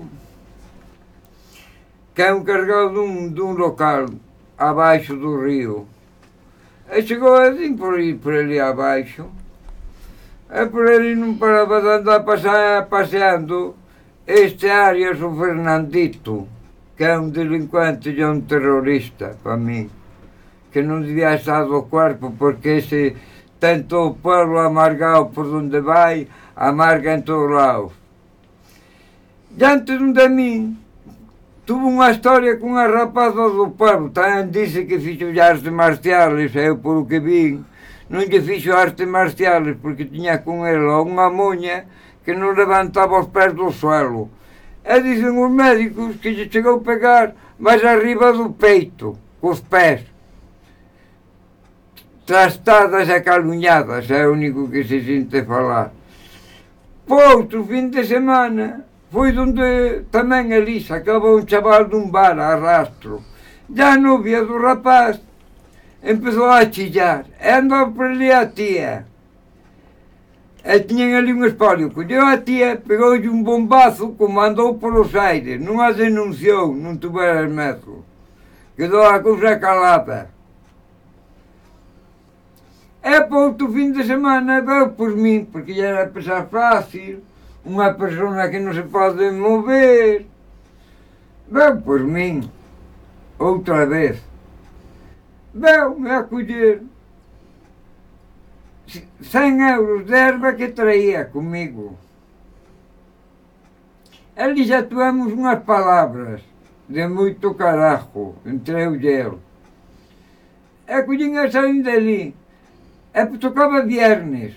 que é un cargado dun, dun local abaixo do río. E chegou assim por aí, por ali abaixo. E por ali non paraba de andar pasea, paseando este Arias, o Fernandito, que é un delincuente e un terrorista para mí, que non debía estar do cuerpo porque ese ten todo o pueblo amargado por onde vai, amarga en todos lados. Diante de mí, tuve unha historia con unha rapaza do pueblo, tamén dice que fixo artes marciales, eu por o que vin, non lle fixo artes marciales porque tiña con ela unha moña que non levantaba os pés do suelo. E dicen os médicos que lle chegou a pegar máis arriba do peito, cos pés. Trastadas e calunhadas, é o único que se sente falar. Pois, o fin de semana, foi onde tamén ali sacaba un chaval dun bar a rastro. Ya a novia do rapaz empezou a chillar e andaba por ali a tía. E tiñan ali un espolio, colleu a tía, pegoulle un bombazo, como andou polos aires, non a denunciou, non tuvera medo. Quedou a cousa calada. E para outro fin de semana veu por min, porque lle era pesar fácil, unha persona que non se pode mover, veu por min, outra vez. Veu me a coller cen euros de erva que traía comigo. Ali xa tuvemos unhas palabras de moito carajo entre eu e el. E collín a saín dali. E tocaba viernes.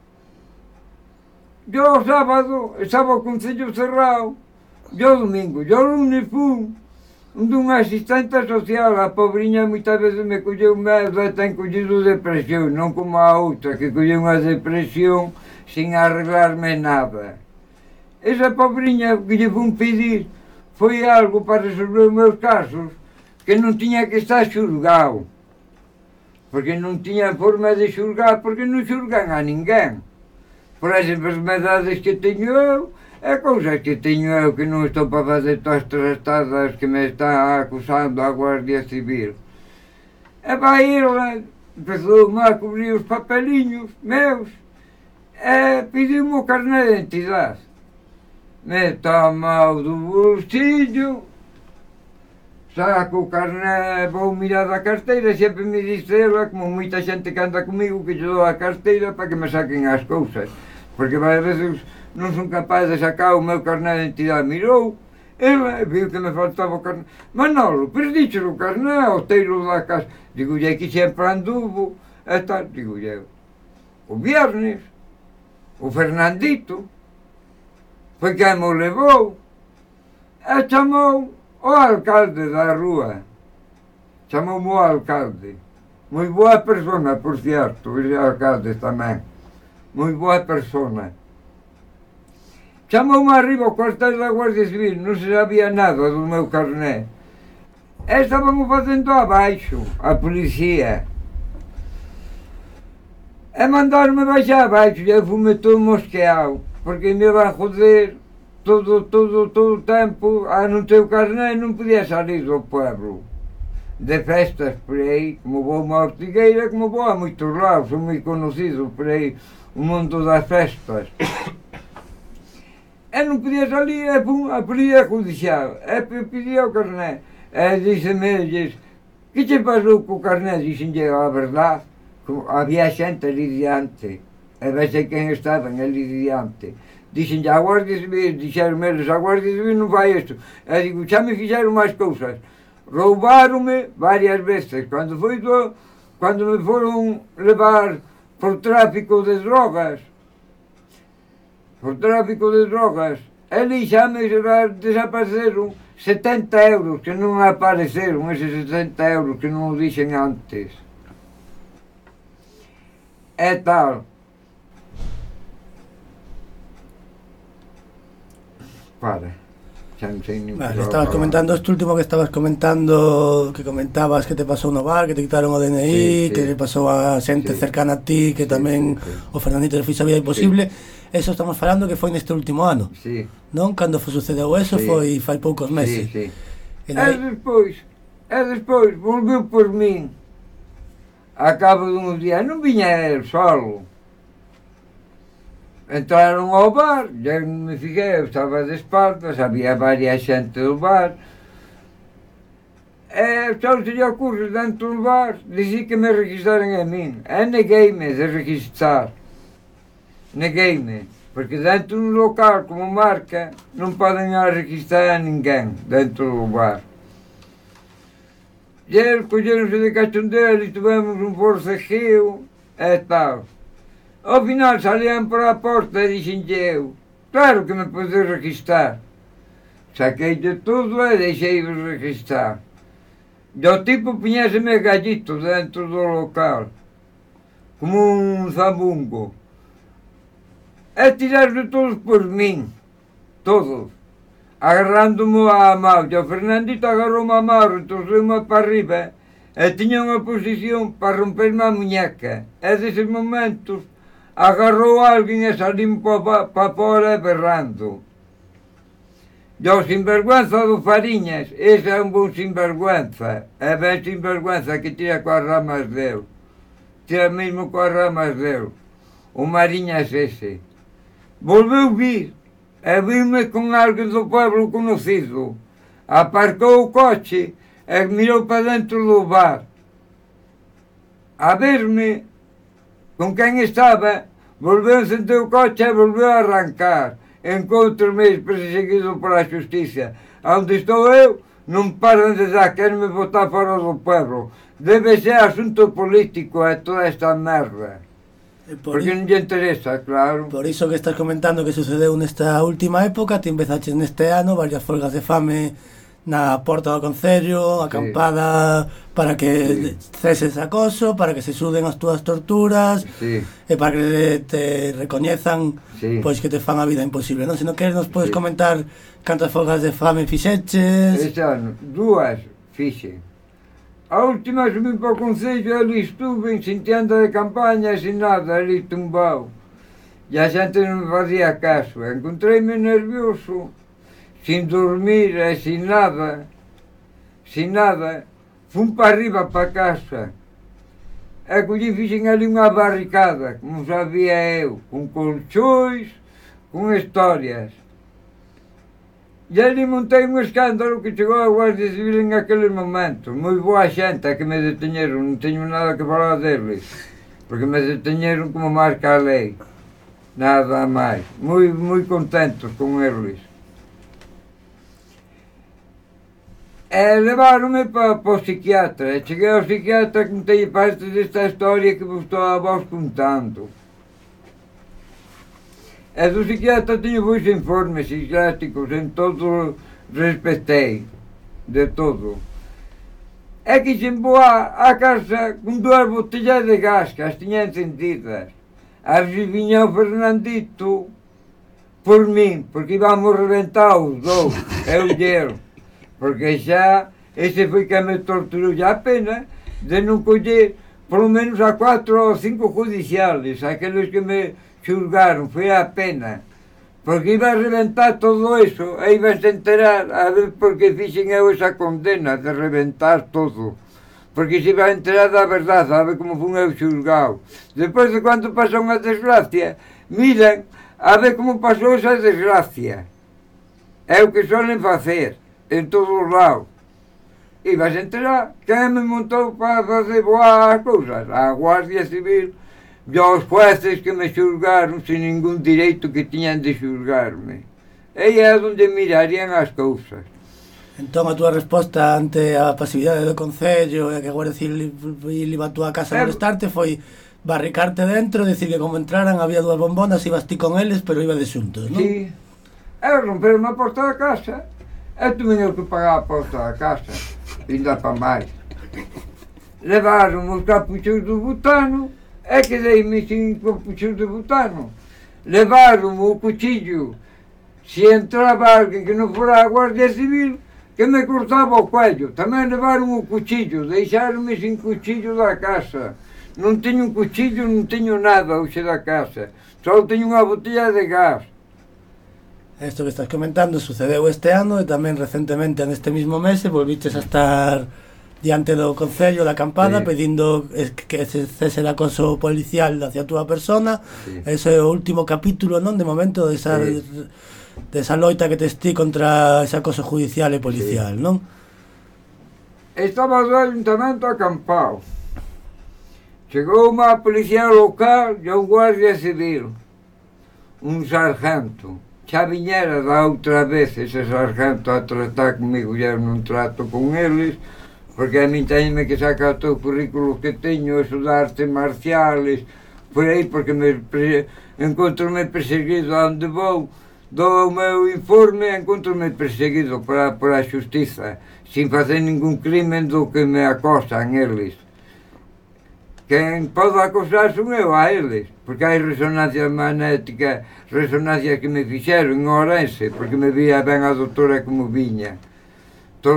Yo o sábado estaba o concello cerrado. Yo o domingo. Yo o lunes fun dunha asistente social. A pobriña moitas veces me colleu medo e ten collido depresión, non como a outra que colleu unha depresión sin arreglarme nada. Esa pobriña que lle fun pedir foi algo para resolver os meus casos que non tiña que estar xulgado, porque non tiña forma de xulgar, porque non xulgan a ninguén por as enfermedades que teño eu e cousas que teño eu que non estou para fazer todas as trastadas que me está acusando a Guardia Civil. E vai ir, empezou a cubrir os papeliños meus e pediu-me o carné de identidade. Me toma o do bolsillo, saco o carné, vou mirar a carteira, sempre me dice ela, como moita xente que anda comigo, que lle dou a carteira para que me saquen as cousas, porque várias veces non son capaz de sacar o meu carné de identidade. Mirou, ela viu que me faltaba o carné. Manolo, perdiche o carné ao teiro da casa. Digo-lle, aquí sempre anduvo, e tal, digo-lle, o viernes, o Fernandito, foi quen mo levou, e chamou o alcalde da rúa. Chamou-me o alcalde. Moi boa persona, por cierto, o alcalde tamén. Moi boa persona. Chamou-me arriba ao cuartel da Guardia Civil, non se sabía nada do meu carné. E estaban facendo abaixo, a policía. E mandaron-me baixar abaixo, e eu fume todo mosqueado, porque me iban joder todo, todo, todo o tempo, a non ter o carné, non podía salir do pueblo. De festas por aí, como vou a Ortigueira, como vou a moitos lados, son moi conocido por aí, o mundo das festas. E non podía salir, e pum, a polícia judicial, e pedía o carné. E dixeme eles, que che pasou co carné? Dixenlle a verdade, había xente ali diante, e vese quen estaban ali diante. Dixenlle a Guardia Civil, dixeron eles, a Guardia Civil non fai isto. E digo, xa me fixeron máis cousas. Roubáronme varias veces, cando foi do, cando me foron levar por tráfico de drogas, por tráfico de drogas, eles xa me desapareceron setenta euros que non apareceron, eses setenta euros que non o dixen antes. E tal. Para, xa non sei nin. Vale, estabas comentando isto último que estabas comentando, que comentabas que te pasou no bar, que te quitaron o D N I, sí, sí, que le pasou a xente sí, cercana a ti, que sí, tamén sí, sí, o Fernandito le fixo a vida imposible. Sí. Eso estamos falando que foi neste último ano, sí, non? Cando sucedeu eso, sí, foi fai poucos meses. Sí, sí. E, e despois, e despois volveu por min a cabo dun día, non viña el solo. Entraron ao bar, já me fixei, eu estaba de espaldas, había varias xente do bar, e só se lle ocurre dentro do bar, dixi que me registraran a min, e neguei-me de registrar. Neguei-me, porque dentro dun local como marca non poden registrar a ninguén dentro do bar. E eles colleronse de cachondeo e tivemos un forcejeo e tal. Ao final salían por a porta e dixenlle eu, claro que me podes registrar. Saquei de tudo e deixei de registrar. E o tipo puñéseme gallito dentro do local, como un zabungo. E tiraron todos por min, todos, agarrándome a mão. E o Fernandito agarrou-me a mão, retorceu-me para arriba e tiña unha posición para romperme a muñeca. E deses momentos agarrou a alguén e salimos pa, pa fora berrando. E o sinvergüenza do Fariñas, ese é un bon sinvergüenza, é ben sinvergüenza que tira coas ramas dele, tira mesmo coas ramas dele, o Mariñas ese. Volveu vir, e virme con alguén do pueblo conocido, aparcou o coche e mirou para dentro do bar, a verme con quen estaba, volveu a encender o coche e volveu a arrancar. Encontro-me perseguido pola xustiza. Onde estou eu, non paran de dar, querem-me botar fora do pueblo. Debe ser asunto político, é toda esta merda. Por porque non lle interesa, claro. Por iso que estás comentando que sucedeu nesta última época, te empezaches neste ano varias folgas de fame na porta do Concello, acampada, sí, para que sí, ceses acoso, para que se suden as túas torturas, sí, e para que te recoñezan, sí, pois que te fan a vida imposible, non? Se non queres nos podes, sí, comentar cantas folgas de fame fixeches? Este ano, dúas fixe. A última subí para o Concello, ali estuve sin tienda de campaña, sin nada, ali tumbado. E a xente non me fazía caso. Encontreime nervioso, sin dormir e sin nada, sin nada, fun para arriba para casa. E collí fixen ali unha barricada, como sabía eu, con colchóis, con historias. E ali montei un escándalo que chegou a Guardia Civil en aqueles momentos. Moi boa xente que me deteñeron, non teño nada que falar deles, porque me deteñeron como marca a lei, nada máis. Moi, moi contentos con eles. E levaronme para pa o psiquiatra, e cheguei ao psiquiatra e contei parte desta historia que vos estou a vos contando. E do psiquiatra teño vos informes psiquiátricos, en todo respetei, de todo. E que se voa a casa con dúas botellas de gas que as tiña encendidas. As viña o Fernandito por min, porque íbamos reventados dous, eu e el. Porque xa, ese foi que me torturou a pena de non coller polo menos a cuatro ou cinco judiciales, aqueles que me xulgaron, foi a pena. Porque iba a reventar todo eso, e iba a se enterar a ver por que fixen eu esa condena de reventar todo. Porque se iba a enterar da verdade, a ver como fun eu xulgado. Depois de cando pasou unha desgracia, miren a ver como pasou esa desgracia. É o que solen facer en todos os lados. E vas a enterar quen me montou para fazer boas cousas, a Guardia Civil e os jueces que me xulgaron sin ningún direito que tiñan de xulgarme. E é onde mirarían as cousas. Entón a túa resposta ante a pasividade do Concello e que a Guardia Civil iba a túa casa a molestarte foi barricarte dentro, decir que como entraran había dúas bombonas, ibas ti con eles, pero ibades xuntos, non? Sí. E romperon a porta da casa. E tuve eu que pagar a porta da casa, ainda para máis. Levaron os capuchos do butano, e quedei-me sin capuchos do butano. Levaron o cuchillo, se entraba alguén que non fora a Guardia Civil, que me cortaba o cuello. Tamén levaron o cuchillo, deixaronme sin cuchillo da casa. Non teño un cuchillo, non teño nada hoxe da casa. Só teño unha botella de gas. Isto que estás comentando sucedeu este ano e tamén recentemente neste mismo mes volviches a estar diante do Concello da acampada, sí, pedindo que se cese el acoso policial hacia a túa persona, sí. Ese é o último capítulo, non, de momento desa, sí, desa loita que tes ti contra ese acoso judicial e policial, sí, non? Estaba do ayuntamento acampado. Chegou unha policía local e un guardia civil, un sargento. Xa viñera da outra vez ese sargento a tratar comigo, e eu non trato con eles, porque a min teñeme que sacar todo o currículo que teño, eso de artes marciales, por aí, porque me encontro-me perseguido a onde vou, dou o meu informe e encontro-me perseguido por a, por a xustiza, sin facer ningún crimen do que me acosan eles. Quen pode acosar son eu a eles, porque hai resonancias magnéticas, resonancias que me fixeron en Ourense, porque me vía ben a doutora como viña,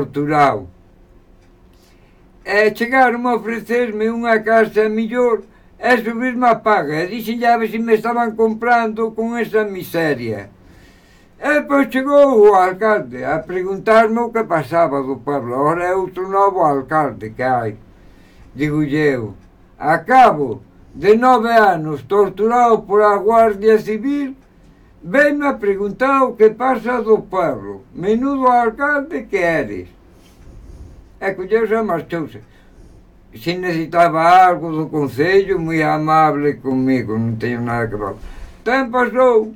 torturado. E chegaron a ofrecerme unha casa mellor e subirme a paga. E dixen a ver se me estaban comprando con esa miseria. E depois chegou o alcalde a preguntarme o que pasaba do pueblo. Ahora é outro novo alcalde que hai. Digo eu, a cabo de nove anos torturado por a Guardia Civil, venme a preguntar o que pasa do pueblo. Menudo alcalde que eres. E colleu xa marchouse. Se necesitaba algo do Concello, moi amable comigo, non teño nada que falar. Tamén pasou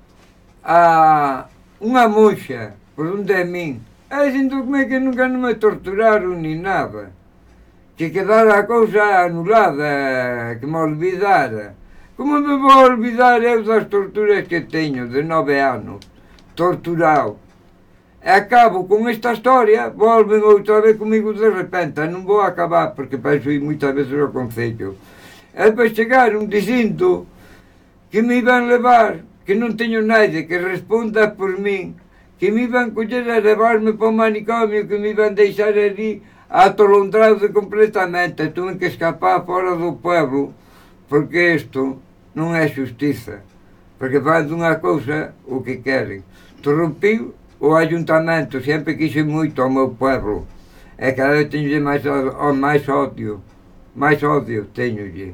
a unha moxa por un de min. E dixendome que nunca non me torturaron ni nada. Que quedara a cousa anulada, que me olvidara. Como me vou olvidar eu das torturas que teño de nove anos, torturado? E acabo con esta historia, volven outra vez comigo de repente, e non vou acabar, porque penso ir moitas veces ao Concello. E depois chegaron dicindo que me iban levar, que non teño naide que responda por min, que me iban coller a levarme para o manicomio, que me iban deixar ali atolondrado completamente, tuve que escapar fora do pueblo, porque isto non é xustiza, porque fan dunha cousa o que queren. Torrompiu o ayuntamento, sempre quixo moito ao meu pueblo, e cada vez teño máis, máis odio, máis odio teñolle.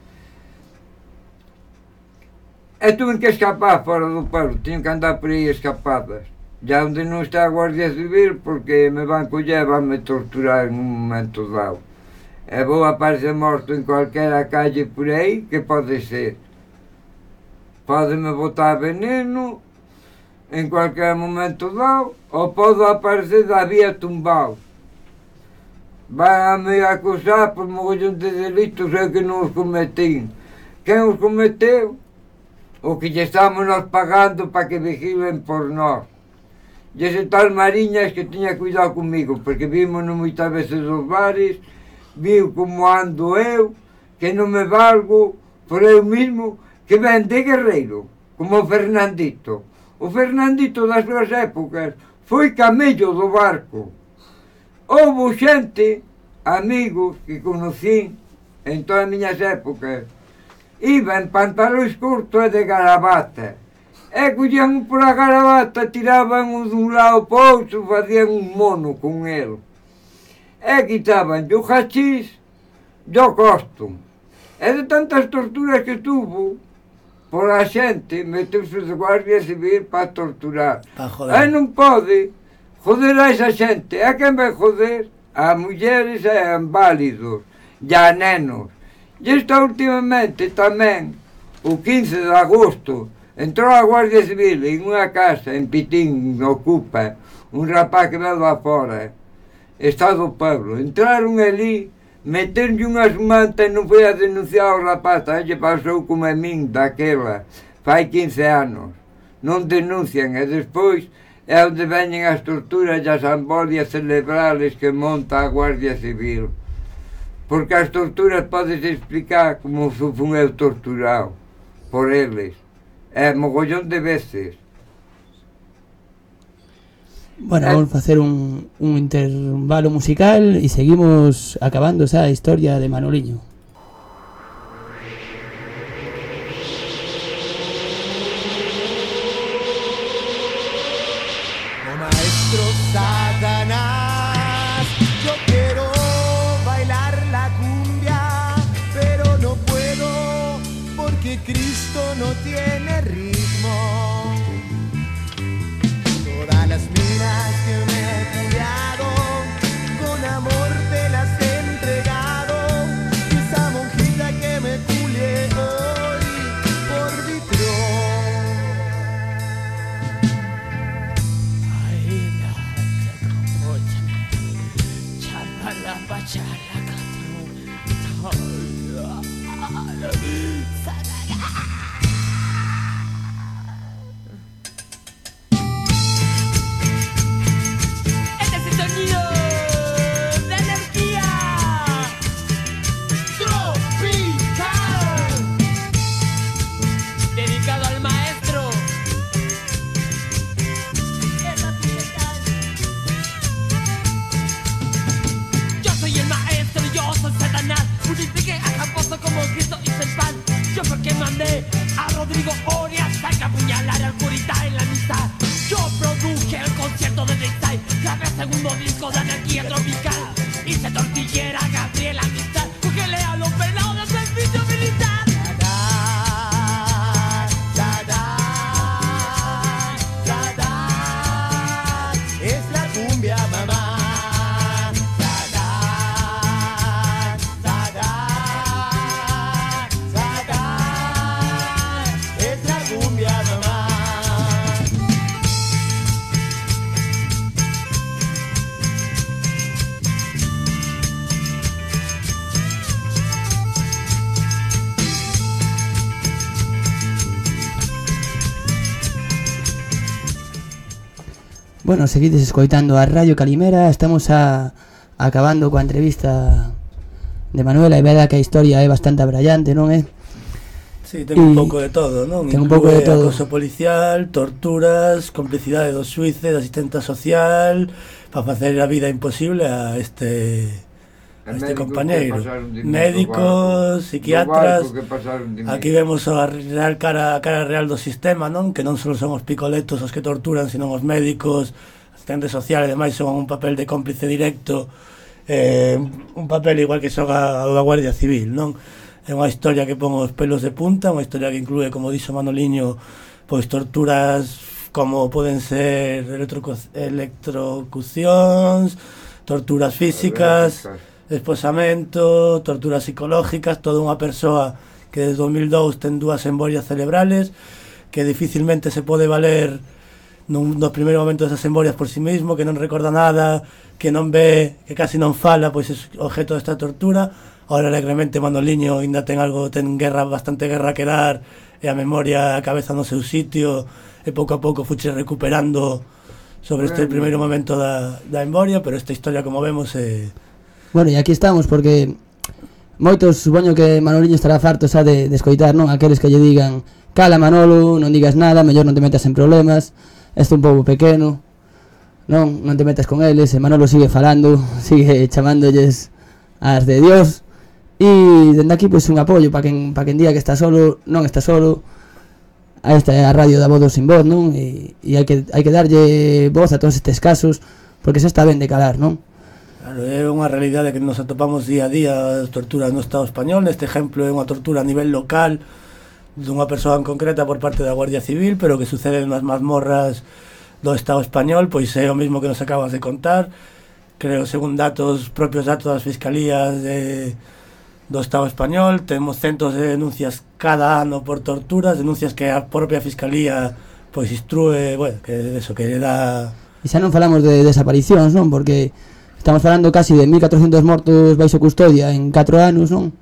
E tuve que escapar fora do pueblo, teño que andar por aí escapadas. Ya onde non está a Guardia Civil, porque me van coller e vanme torturar en un momento dado. E vou aparecer morto en cualquera calle por aí, que pode ser. Pódeme botar veneno en cualquier momento dado, ou podo aparecer da vía tumbado. Van a me acusar por mogollón de delitos eu que non os cometín. Quen os cometeu? O que lle estamos nos pagando para que vigilen por nós. E ese tal Mariñas que tiña cuidado comigo, porque vímonos moitas veces dos bares, viu como ando eu, que non me valgo por eu mismo, que ven de guerreiro, como o Fernandito. O Fernandito das súas épocas foi camello do barco. Houve xente, amigos que conocí en todas as miñas épocas, iba en pantalóns curtos e de garabata. E collían por a garabata, tiraban un dun lado para outro, facían un mono con el. E quitaban o hachís do costo. E de tantas torturas que tuvo, por a xente, meteuse de Guardia Civil para torturar. E non pode joder a esa xente. E quen vai joder? A mulleres e a inválidos, e a nenos. E esta últimamente tamén, o quince de agosto, entrou a Guardia Civil en unha casa en Pitín, ocupa, un rapaz que veio lá fora, está do pueblo. Entraron ali, meteronlle unhas mantas e non foi a denunciar o rapaz, a lle pasou como a min daquela, fai quince anos. Non denuncian, e despois é onde veñen as torturas e as embolias cerebrales que monta a Guardia Civil. Porque as torturas podes explicar como fun eu torturado por eles. É mogollón de veces. Bueno, eh. vamos a hacer un, un intervalo musical y seguimos acabando esa historia de Manoliño. Oh maestro Satanás, yo quiero bailar la cumbia, pero no puedo porque Cristo no tiene ritmo. Todas las minas que me he cuidado, con amor te las he entregado. Esa monjita que me culie hoy por vitro. Ay, la chala, bachala, Bueno, seguides escoitando a Radio Calimera. Estamos a, acabando coa entrevista de Manuela. É verdad que a historia é bastante abrallante, non é? Sí, ten un pouco de todo, non? Ten un pouco de todo. Acoso policial, torturas, complicidade dos xuíces, asistenta social, para facer a vida imposible a este a este compañeiro. Médicos, psiquiatras. Aquí vemos a real cara, a cara real do sistema, non? Que non só son os picoletos os que torturan, sino os médicos, asistentes sociales, ademais son un papel de cómplice directo, eh, un papel igual que xoga a Guardia Civil, non? É unha historia que pon os pelos de punta, unha historia que inclúe, como dixo Manoliño, pois torturas como poden ser electrocucións, torturas físicas, esposamento, torturas psicológicas, toda unha persoa que desde dos mil dous ten dúas embolias cerebrales, que dificilmente se pode valer nun, nos primeiros momentos das embolias por si sí mismo, que non recorda nada, que non ve, que casi non fala, pois é objeto desta tortura. Ahora alegremente Manoliño ainda ten algo, ten guerra, bastante guerra que dar, e a memoria, a cabeza no seu sitio, e pouco a pouco fuche recuperando sobre este primeiro momento da, da embolia, pero esta historia, como vemos, é... Bueno, e aquí estamos, porque moitos, supoño que Manoliño estará farto xa de, de escoitar, non? Aqueles que lle digan, cala Manolo, non digas nada, mellor non te metas en problemas, este é un pouco pequeno, non? Non te metas con eles, e Manolo sigue falando, sigue chamándolles as de Dios. E dende aquí, pois, un apoio para quen, pa quen diga que está solo, non está solo. A esta é a radio da voz do sin voz, non? E, e hai, que, hai que darlle voz a todos estes casos, porque se está ben de calar, non? Claro, é unha realidade que nos atopamos día a día, as torturas no Estado español. Neste exemplo é unha tortura a nivel local dunha persoa en concreta por parte da Guardia Civil, pero que sucede nas mazmorras do Estado español, pois é o mismo que nos acabas de contar. Creo, según datos, propios datos das fiscalías de... do Estado español, temos centos de denuncias cada ano por torturas, denuncias que a propia Fiscalía pois instrue, bueno, que eso, que dá... E xa non falamos de desaparicións, non? Porque estamos falando casi de mil catrocentos mortos baixo custodia en catro anos, non?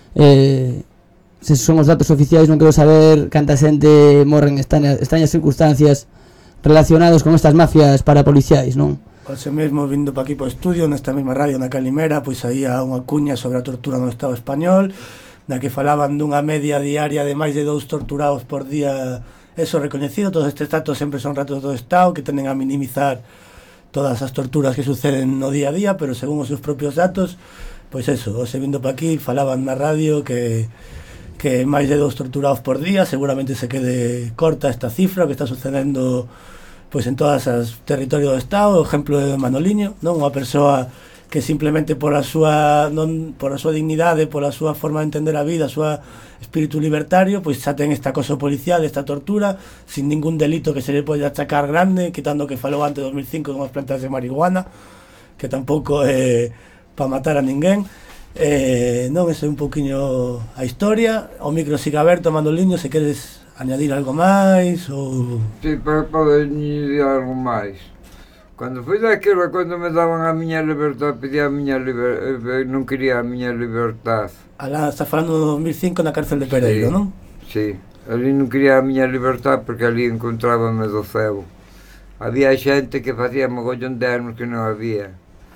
Eh, se son os datos oficiais, non quero saber canta xente morre en extrañas, extrañas circunstancias relacionados con estas mafias parapoliciais, non? Hoxe mesmo, vindo pa aquí po estudio, nesta mesma radio, na Calimera, pois había unha cuña sobre a tortura no Estado español, na que falaban dunha media diaria de máis de dous torturados por día. Eso recoñecido, todos estes datos sempre son datos do Estado que tenden a minimizar todas as torturas que suceden no día a día, pero según os seus propios datos, pois eso, hoxe vindo pa aquí falaban na radio que que máis de dous torturados por día. Seguramente se quede corta esta cifra que está sucedendo pois en todas as territorios do Estado. O exemplo de Manoliño, non? Unha persoa que simplemente por a súa non por a súa dignidade, por a súa forma de entender a vida, a súa espírito libertario, pois xa ten esta acoso policial, esta tortura, sin ningún delito que se le pode achacar grande, quitando que falou antes de dos mil cinco unhas plantas de marihuana, que tampouco é para matar a ninguén. Eh, non, ese é un pouquiño a historia. O micro siga aberto, Manoliño, se queres añadir algo máis ou... Si, para poder añadir algo máis. Cando foi daquilo, cando me daban a miña libertad, pedía a miña libertad, non quería a miña libertad. Alá, está falando do dos mil cinco na cárcel de Pereiro, sí, non? Si, ali non quería a miña libertad porque ali encontrábame do ceo. Había xente que facía mogollón de anos que non había.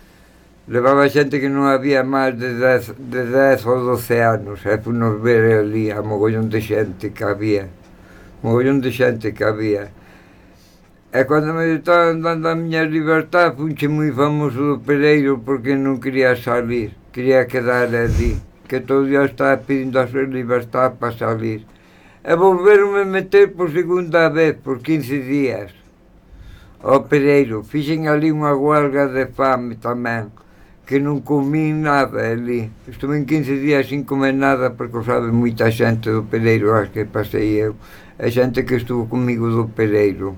Levaba xente que non había máis de dez, de dez ou doce anos, e por nos ver ali a mogollón de xente que había. Mogollón de xente que había. E cando me estaban dando a miña libertad, funche moi famoso do Pereiro porque non quería salir, quería quedar ali, que todo día estaba pedindo a súa libertad para salir. E volveronme meter por segunda vez, por quince días, ao Pereiro. Fixen ali unha huelga de fame tamén, que non comín nada ali. Estuve en quince días sin comer nada porque o sabe moita xente do Pereiro, as que pasei eu. A xente que estuvo comigo do Pereiro.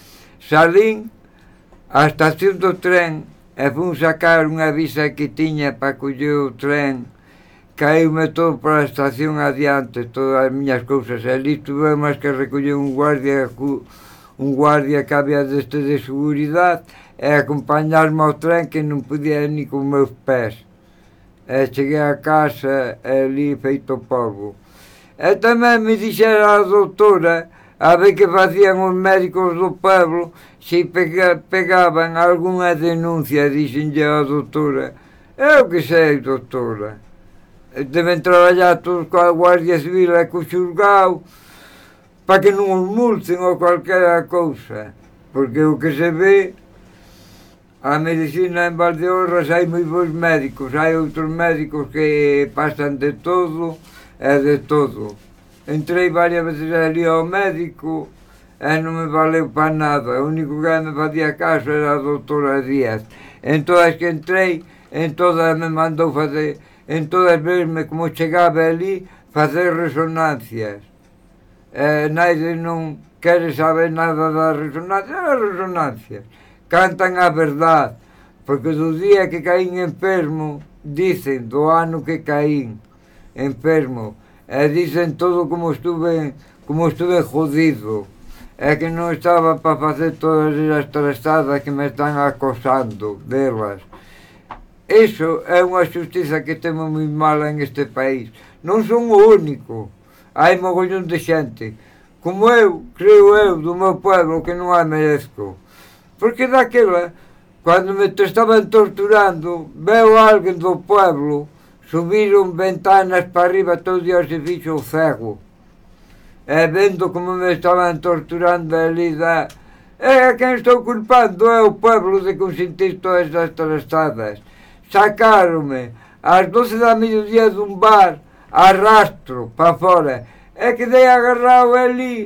Salín á estación do tren e fun sacar unha visa que tiña para coller o tren. Caíume todo para a estación adiante, todas as miñas cousas. E ali tuve máis que recoller un guardia, un guardia que había deste de seguridade e acompañarme ao tren que non podía ni con meus pés. E cheguei a casa e ali feito polvo. E tamén me dixera a doutora, a ver que facían os médicos do pueblo, se pega, pegaban algunha denuncia, dixenlle a doutora, eu que sei, doutora, deben traballar todos coa Guardia Civil e co xulgado, para que non os multen ou calquera cousa, porque o que se ve, a medicina en Valdeorras hai moi bons médicos, hai outros médicos que pasan de todo e de todo. Entrei varias veces ali ao médico e non me valeu para nada, o único que me facía caso era a doutora Díaz. En todas que entrei, en todas me mandou fazer, en todas verme como chegaba ali, facer resonancias. E naide non quere saber nada das resonancias, as resonancias. Cantan a verdade, porque do día que caín enfermo, dicen do ano que caín enfermo, e dicen todo como estuve, como estuve jodido, e que non estaba para facer todas esas trastadas que me están acosando delas. Iso é unha xustiza que temos moi mala en este país. Non son o único, hai mogollón de xente, como eu, creo eu, do meu pueblo, que non a merezco. Porque daquela, cando me estaban torturando, veo alguén do pueblo, subiron ventanas para arriba, todo Dios se fixo cego. E vendo como me estaban torturando ali, da... E a quen estou culpando é o pueblo de consentir todas estas trastadas. Sacáronme ás doce da mediodía dun bar, arrastro para fora, e quedei agarrado ali,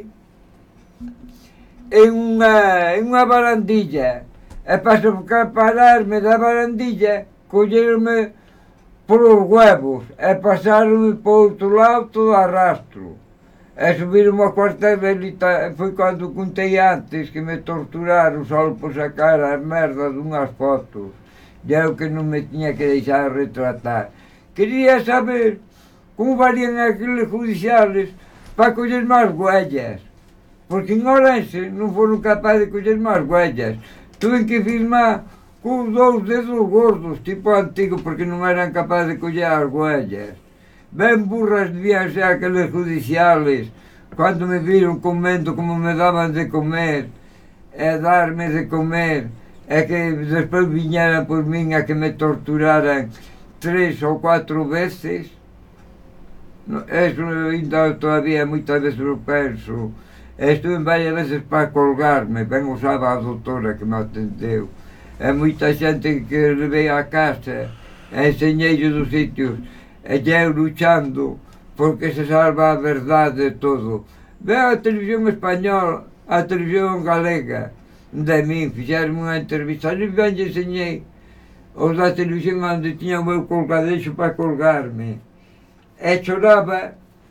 en unha, en unha barandilla, e para pararme da barandilla, colleronme polos huevos, e pasaronme por outro lado todo arrastro, e subironme ao cuartel de foi cando contei antes que me torturaron só por sacar as merdas dunhas fotos, e eu que non me tiña que deixar retratar. Quería saber como valían aqueles judiciales para coller máis huellas, porque en Ourense non foron capazes de coller máis huellas. Tuve que firmar con dous dedos gordos, tipo antigo, porque non eran capazes de coller as huellas. Ben burras debían ser aqueles judiciales, cando me viron comendo como me daban de comer, e darme de comer, e que despois viñeran por min a que me torturaran tres ou cuatro veces. Eso ainda todavía moitas veces o penso. Estuve varias veces para colgarme, ben usaba a doutora que me atendeu. E moita xente que levei a casa, e enseñei dos sitios, e eu luchando porque se salva a verdade de todo. Veo a televisión española, a televisión galega, de min, fixeron unha entrevista, e ben lle enseñei os da televisión onde tiña o meu colgadeixo para colgarme. E choraba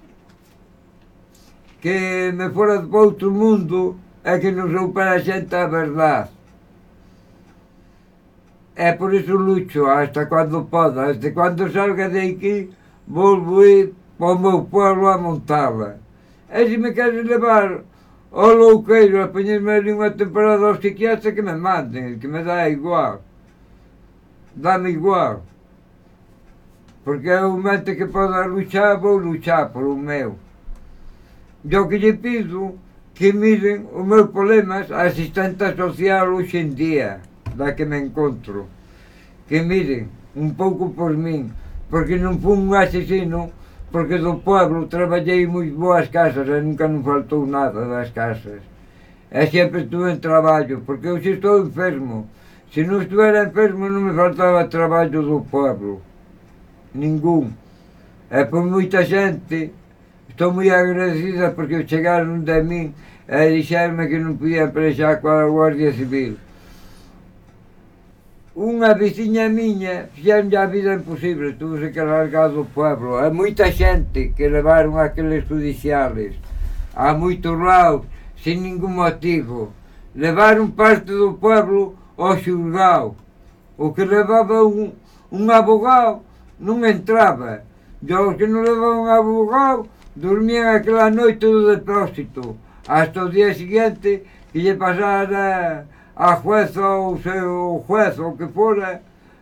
que me fora para outro mundo e que non sou para a xente a verdade. E por iso lucho hasta cando poda, hasta cando salga de aquí, volvo ir para o meu pueblo a montala. E se me queres levar ao louqueiro a poñerme ali unha temporada ao psiquiatra, que me manden, que me dá igual. Dá-me igual. Porque é o momento que poda luchar, vou luchar por o meu. Eu que lle pido que miren os meus problemas a asistente social hoxe en día, da que me encontro. Que miren un pouco por min, porque non fui un asesino, porque do pueblo traballei moi boas casas e nunca non faltou nada das casas. E sempre estuve en traballo, porque hoxe estou enfermo. Se non estuvera enfermo non me faltaba traballo do pueblo. Ningún. E por moita xente estou moi agradecida porque chegaron de min e dixeronme que non podía pelexar coa Guardia Civil. Unha veciña miña fixeron a vida imposible, tuve que largar do pueblo. E moita xente que levaron aqueles judiciales a moitos lados sin ningún motivo. Levaron parte do pueblo ao xulgado. O que levaba un, un abogado non entraba. E os que non levaban un abogado dormían aquela noite do depósito, hasta o día seguinte que lle pasara a jueza ou seu juez ou que fora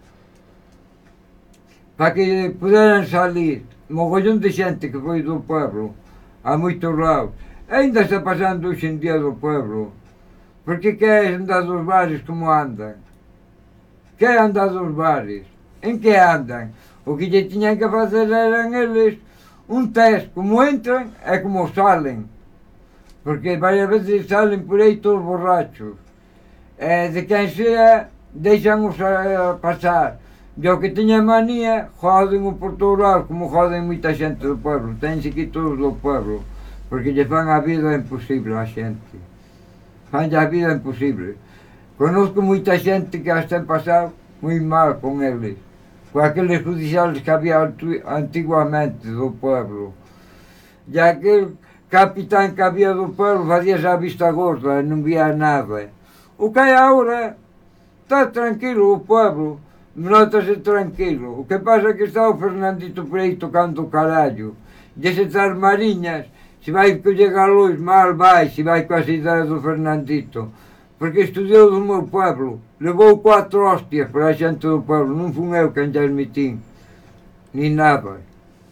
para que puderan salir. Mogollón de xente que foi do pueblo a moitos lados. Ainda está pasando hoxe en día do pueblo. Porque que é andar dos bares como andan? Que é andar dos bares? En que andan? O que lle tiñan que facer eran eles un test, como entran e como salen. Porque varias veces salen por aí todos borrachos. E de quen sea, deixan-os a pasar. E o que teña manía, joden o portoural, como joden moita xente do pueblo. Tense aquí todos do pueblo, porque lle fan a vida imposible a xente. Fan a vida imposible. Conozco moita xente que as ten pasado moi mal con eles. Con aqueles judiciales que había antiguamente do pueblo. E aquel capitán que había do pueblo facíase a vista gorda e non vía nada. O que hai agora está tranquilo o pueblo, notase tranquilo. O que pasa é que está o Fernandito por aí tocando o carallo. E esas mariñas, se vai coller galóis, mal vai, se vai coas ideas do Fernandito. Porque estudiou do meu pueblo, levou cuatro hostias para a xente do pueblo, non fun eu quen lle admitín, ni nada.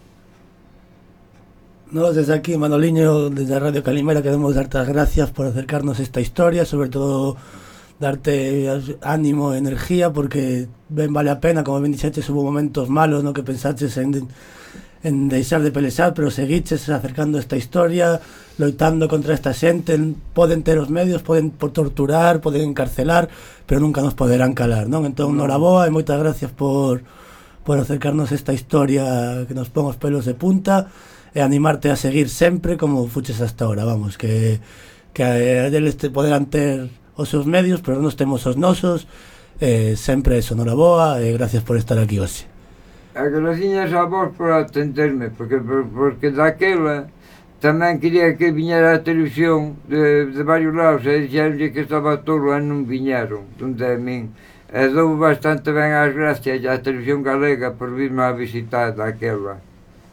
Nos desde aquí, Manoliño, desde Radio Calimera, queremos darte as gracias por acercarnos a esta historia, sobre todo darte ánimo e energía, porque ben vale a pena, como ben dixetes, hubo momentos malos, no que pensaches en, en deixar de pelexar, pero seguiches acercando esta historia, loitando contra esta xente. Poden ter os medios, poden por torturar, poden encarcelar, pero nunca nos poderán calar, non? Entón, noraboa e moitas gracias por, por acercarnos a esta historia que nos pon os pelos de punta e animarte a seguir sempre como fuches hasta ahora, vamos, que, que eles te poderán ter os seus medios, pero nos temos os nosos, eh, sempre eso, noraboa e gracias por estar aquí hoxe. A graciñas a vos por atenderme, porque, porque daquela tamén quería que viñera a televisión de, de varios lados, e dixeronlle que estaba tolo e non viñeron, donde a min. E dou bastante ben as gracias á televisión galega por virme a visitar daquela.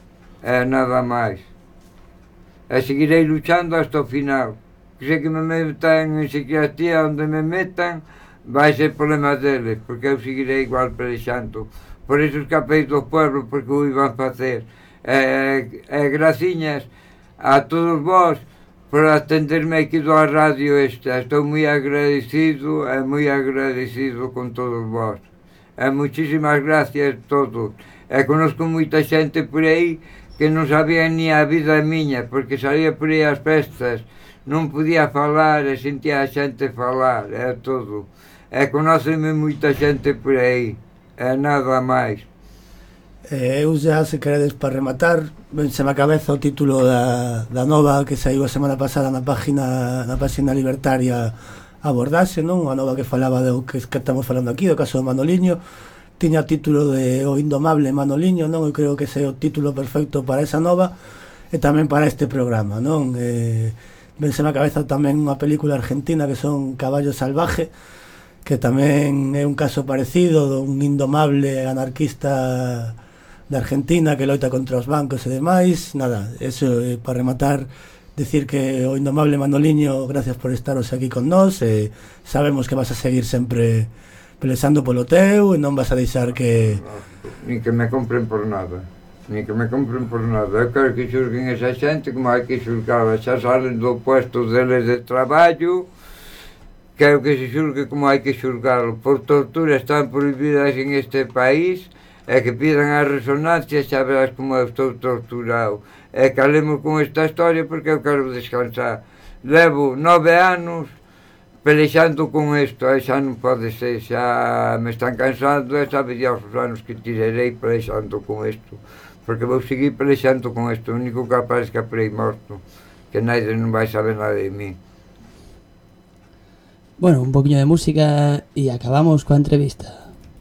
E nada máis. E seguirei luchando hasta o final. Que se que me metan en psiquiatría onde me metan, vai ser problema deles, porque eu seguirei igual pelexando. Por iso escapei do pueblo, porque o iban facer. E, e graciñas a todos vós por atenderme aquí da radio esta. Estou moi agradecido e moi agradecido con todos vós. E muchísimas gracias a todos. E conozco moita xente por aí que non sabía ni a vida miña, porque salía por aí as festas, non podía falar e sentía a xente falar, é todo. E conóceme moita xente por aí, e nada máis. Eh, eu xa, se queredes para rematar, venseme a cabeza o título da, da nova que saiu a semana pasada na página na página libertaria Abordaxe, non? A nova que falaba do que, que estamos falando aquí, do caso do Manoliño. Tiña título de O indomable Manoliño, non? Eu creo que ese é o título perfecto para esa nova e tamén para este programa, non? Eh, venseme a cabeza tamén unha película argentina que son Caballo Salvaje, que tamén é un caso parecido dun indomable anarquista de Argentina que loita contra os bancos e demais. Nada, eso eh, para rematar, decir que o indomable Manoliño, gracias por estaros aquí con nós, e sabemos que vas a seguir sempre pelexando polo teu e non vas a deixar que... Ni que me compren por nada, ni que me compren por nada. Eu quero que xurguen esa xente como hai que xurgala, xa salen do puesto deles de traballo, quero que se xurgue como hai que xurgalo. Por tortura están prohibidas en este país, e que pidan a resonancia, xa verás como eu estou torturado. E calemos con esta historia porque eu quero descansar. Levo nove anos pelexando con isto, e xa non pode ser, xa me están cansando, e sabe Dios os anos que tirarei pelexando con isto. Porque vou seguir pelexando con isto, o único que aparezca por aí morto, que naide non vai saber nada de mí. Bueno, un poquinho de música e acabamos coa entrevista.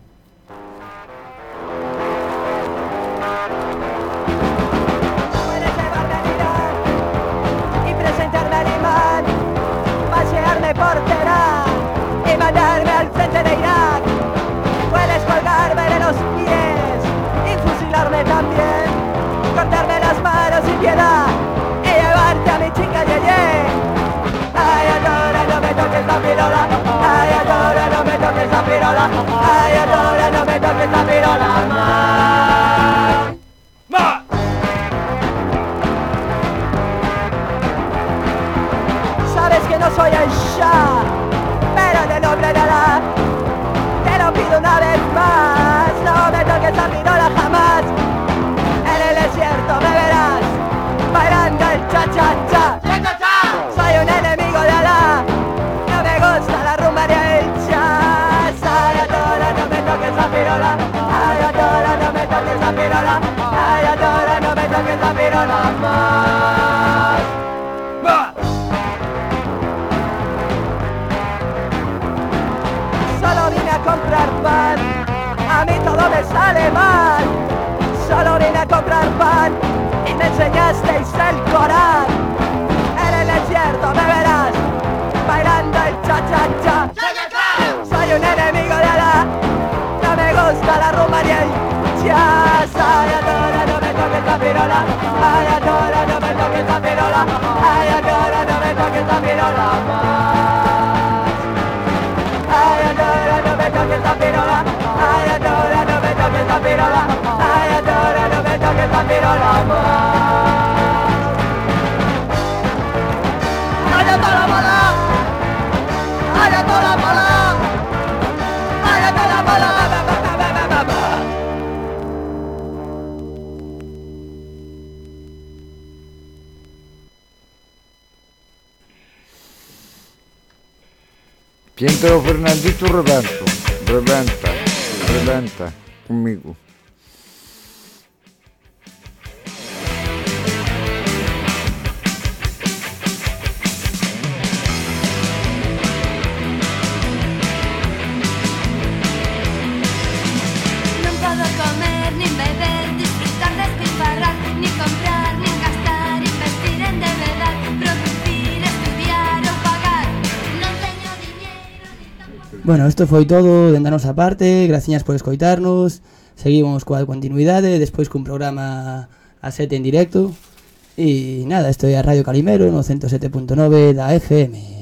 Ay, ahora no me toques la pirola más. ¡Va! ya, pero en el nombre de Alá, te lo pido una vez más, no me toques la pirola jamás. En el desierto me verás bailando el cha-cha-cha. Soy un enemigo de Alá, no me gusta la rumba ni el jazz. Ayatollah, no me toques la pirola. Ayatollah, no me toques la pirola. Ayatollah, no me toques la pirola más. Solo vine a comprar pan, a mí todo me sale mal. Solo vine a comprar pan y me enseñasteis el Corán. En el desierto me verás bailando el cha-cha-cha. Soy un enemigo de Alá, no me gusta la rumba ni el jazz. Ayatollah, no me toques la pirola. Ayatollah, no me toques la pirola. Ayatollah, no me toques la pirola más. Ayatollah, no me toques la pirola. Ayatollah, no me toques la pirola. Ayatollah, no me toques la pirola más. Ayatollah mala. Ayatollah mala. Ayatollah mala. Siento Fernandito rebento, rebenta, rebenta conmigo. No puedo comer ni beber, disfrutar, despilfarrar, ni comprar, ni gastar, invertir en de verdad, producir, estudiar o pagar. Non teño diñeiro ni tampouco. Bueno, isto foi todo dende a nosa parte. Graciñas por escoitarnos. Seguimos coa continuidade, despois cun programa a sete en directo. E nada, isto é a Radio Calimero no ciento sete punto nove da F M.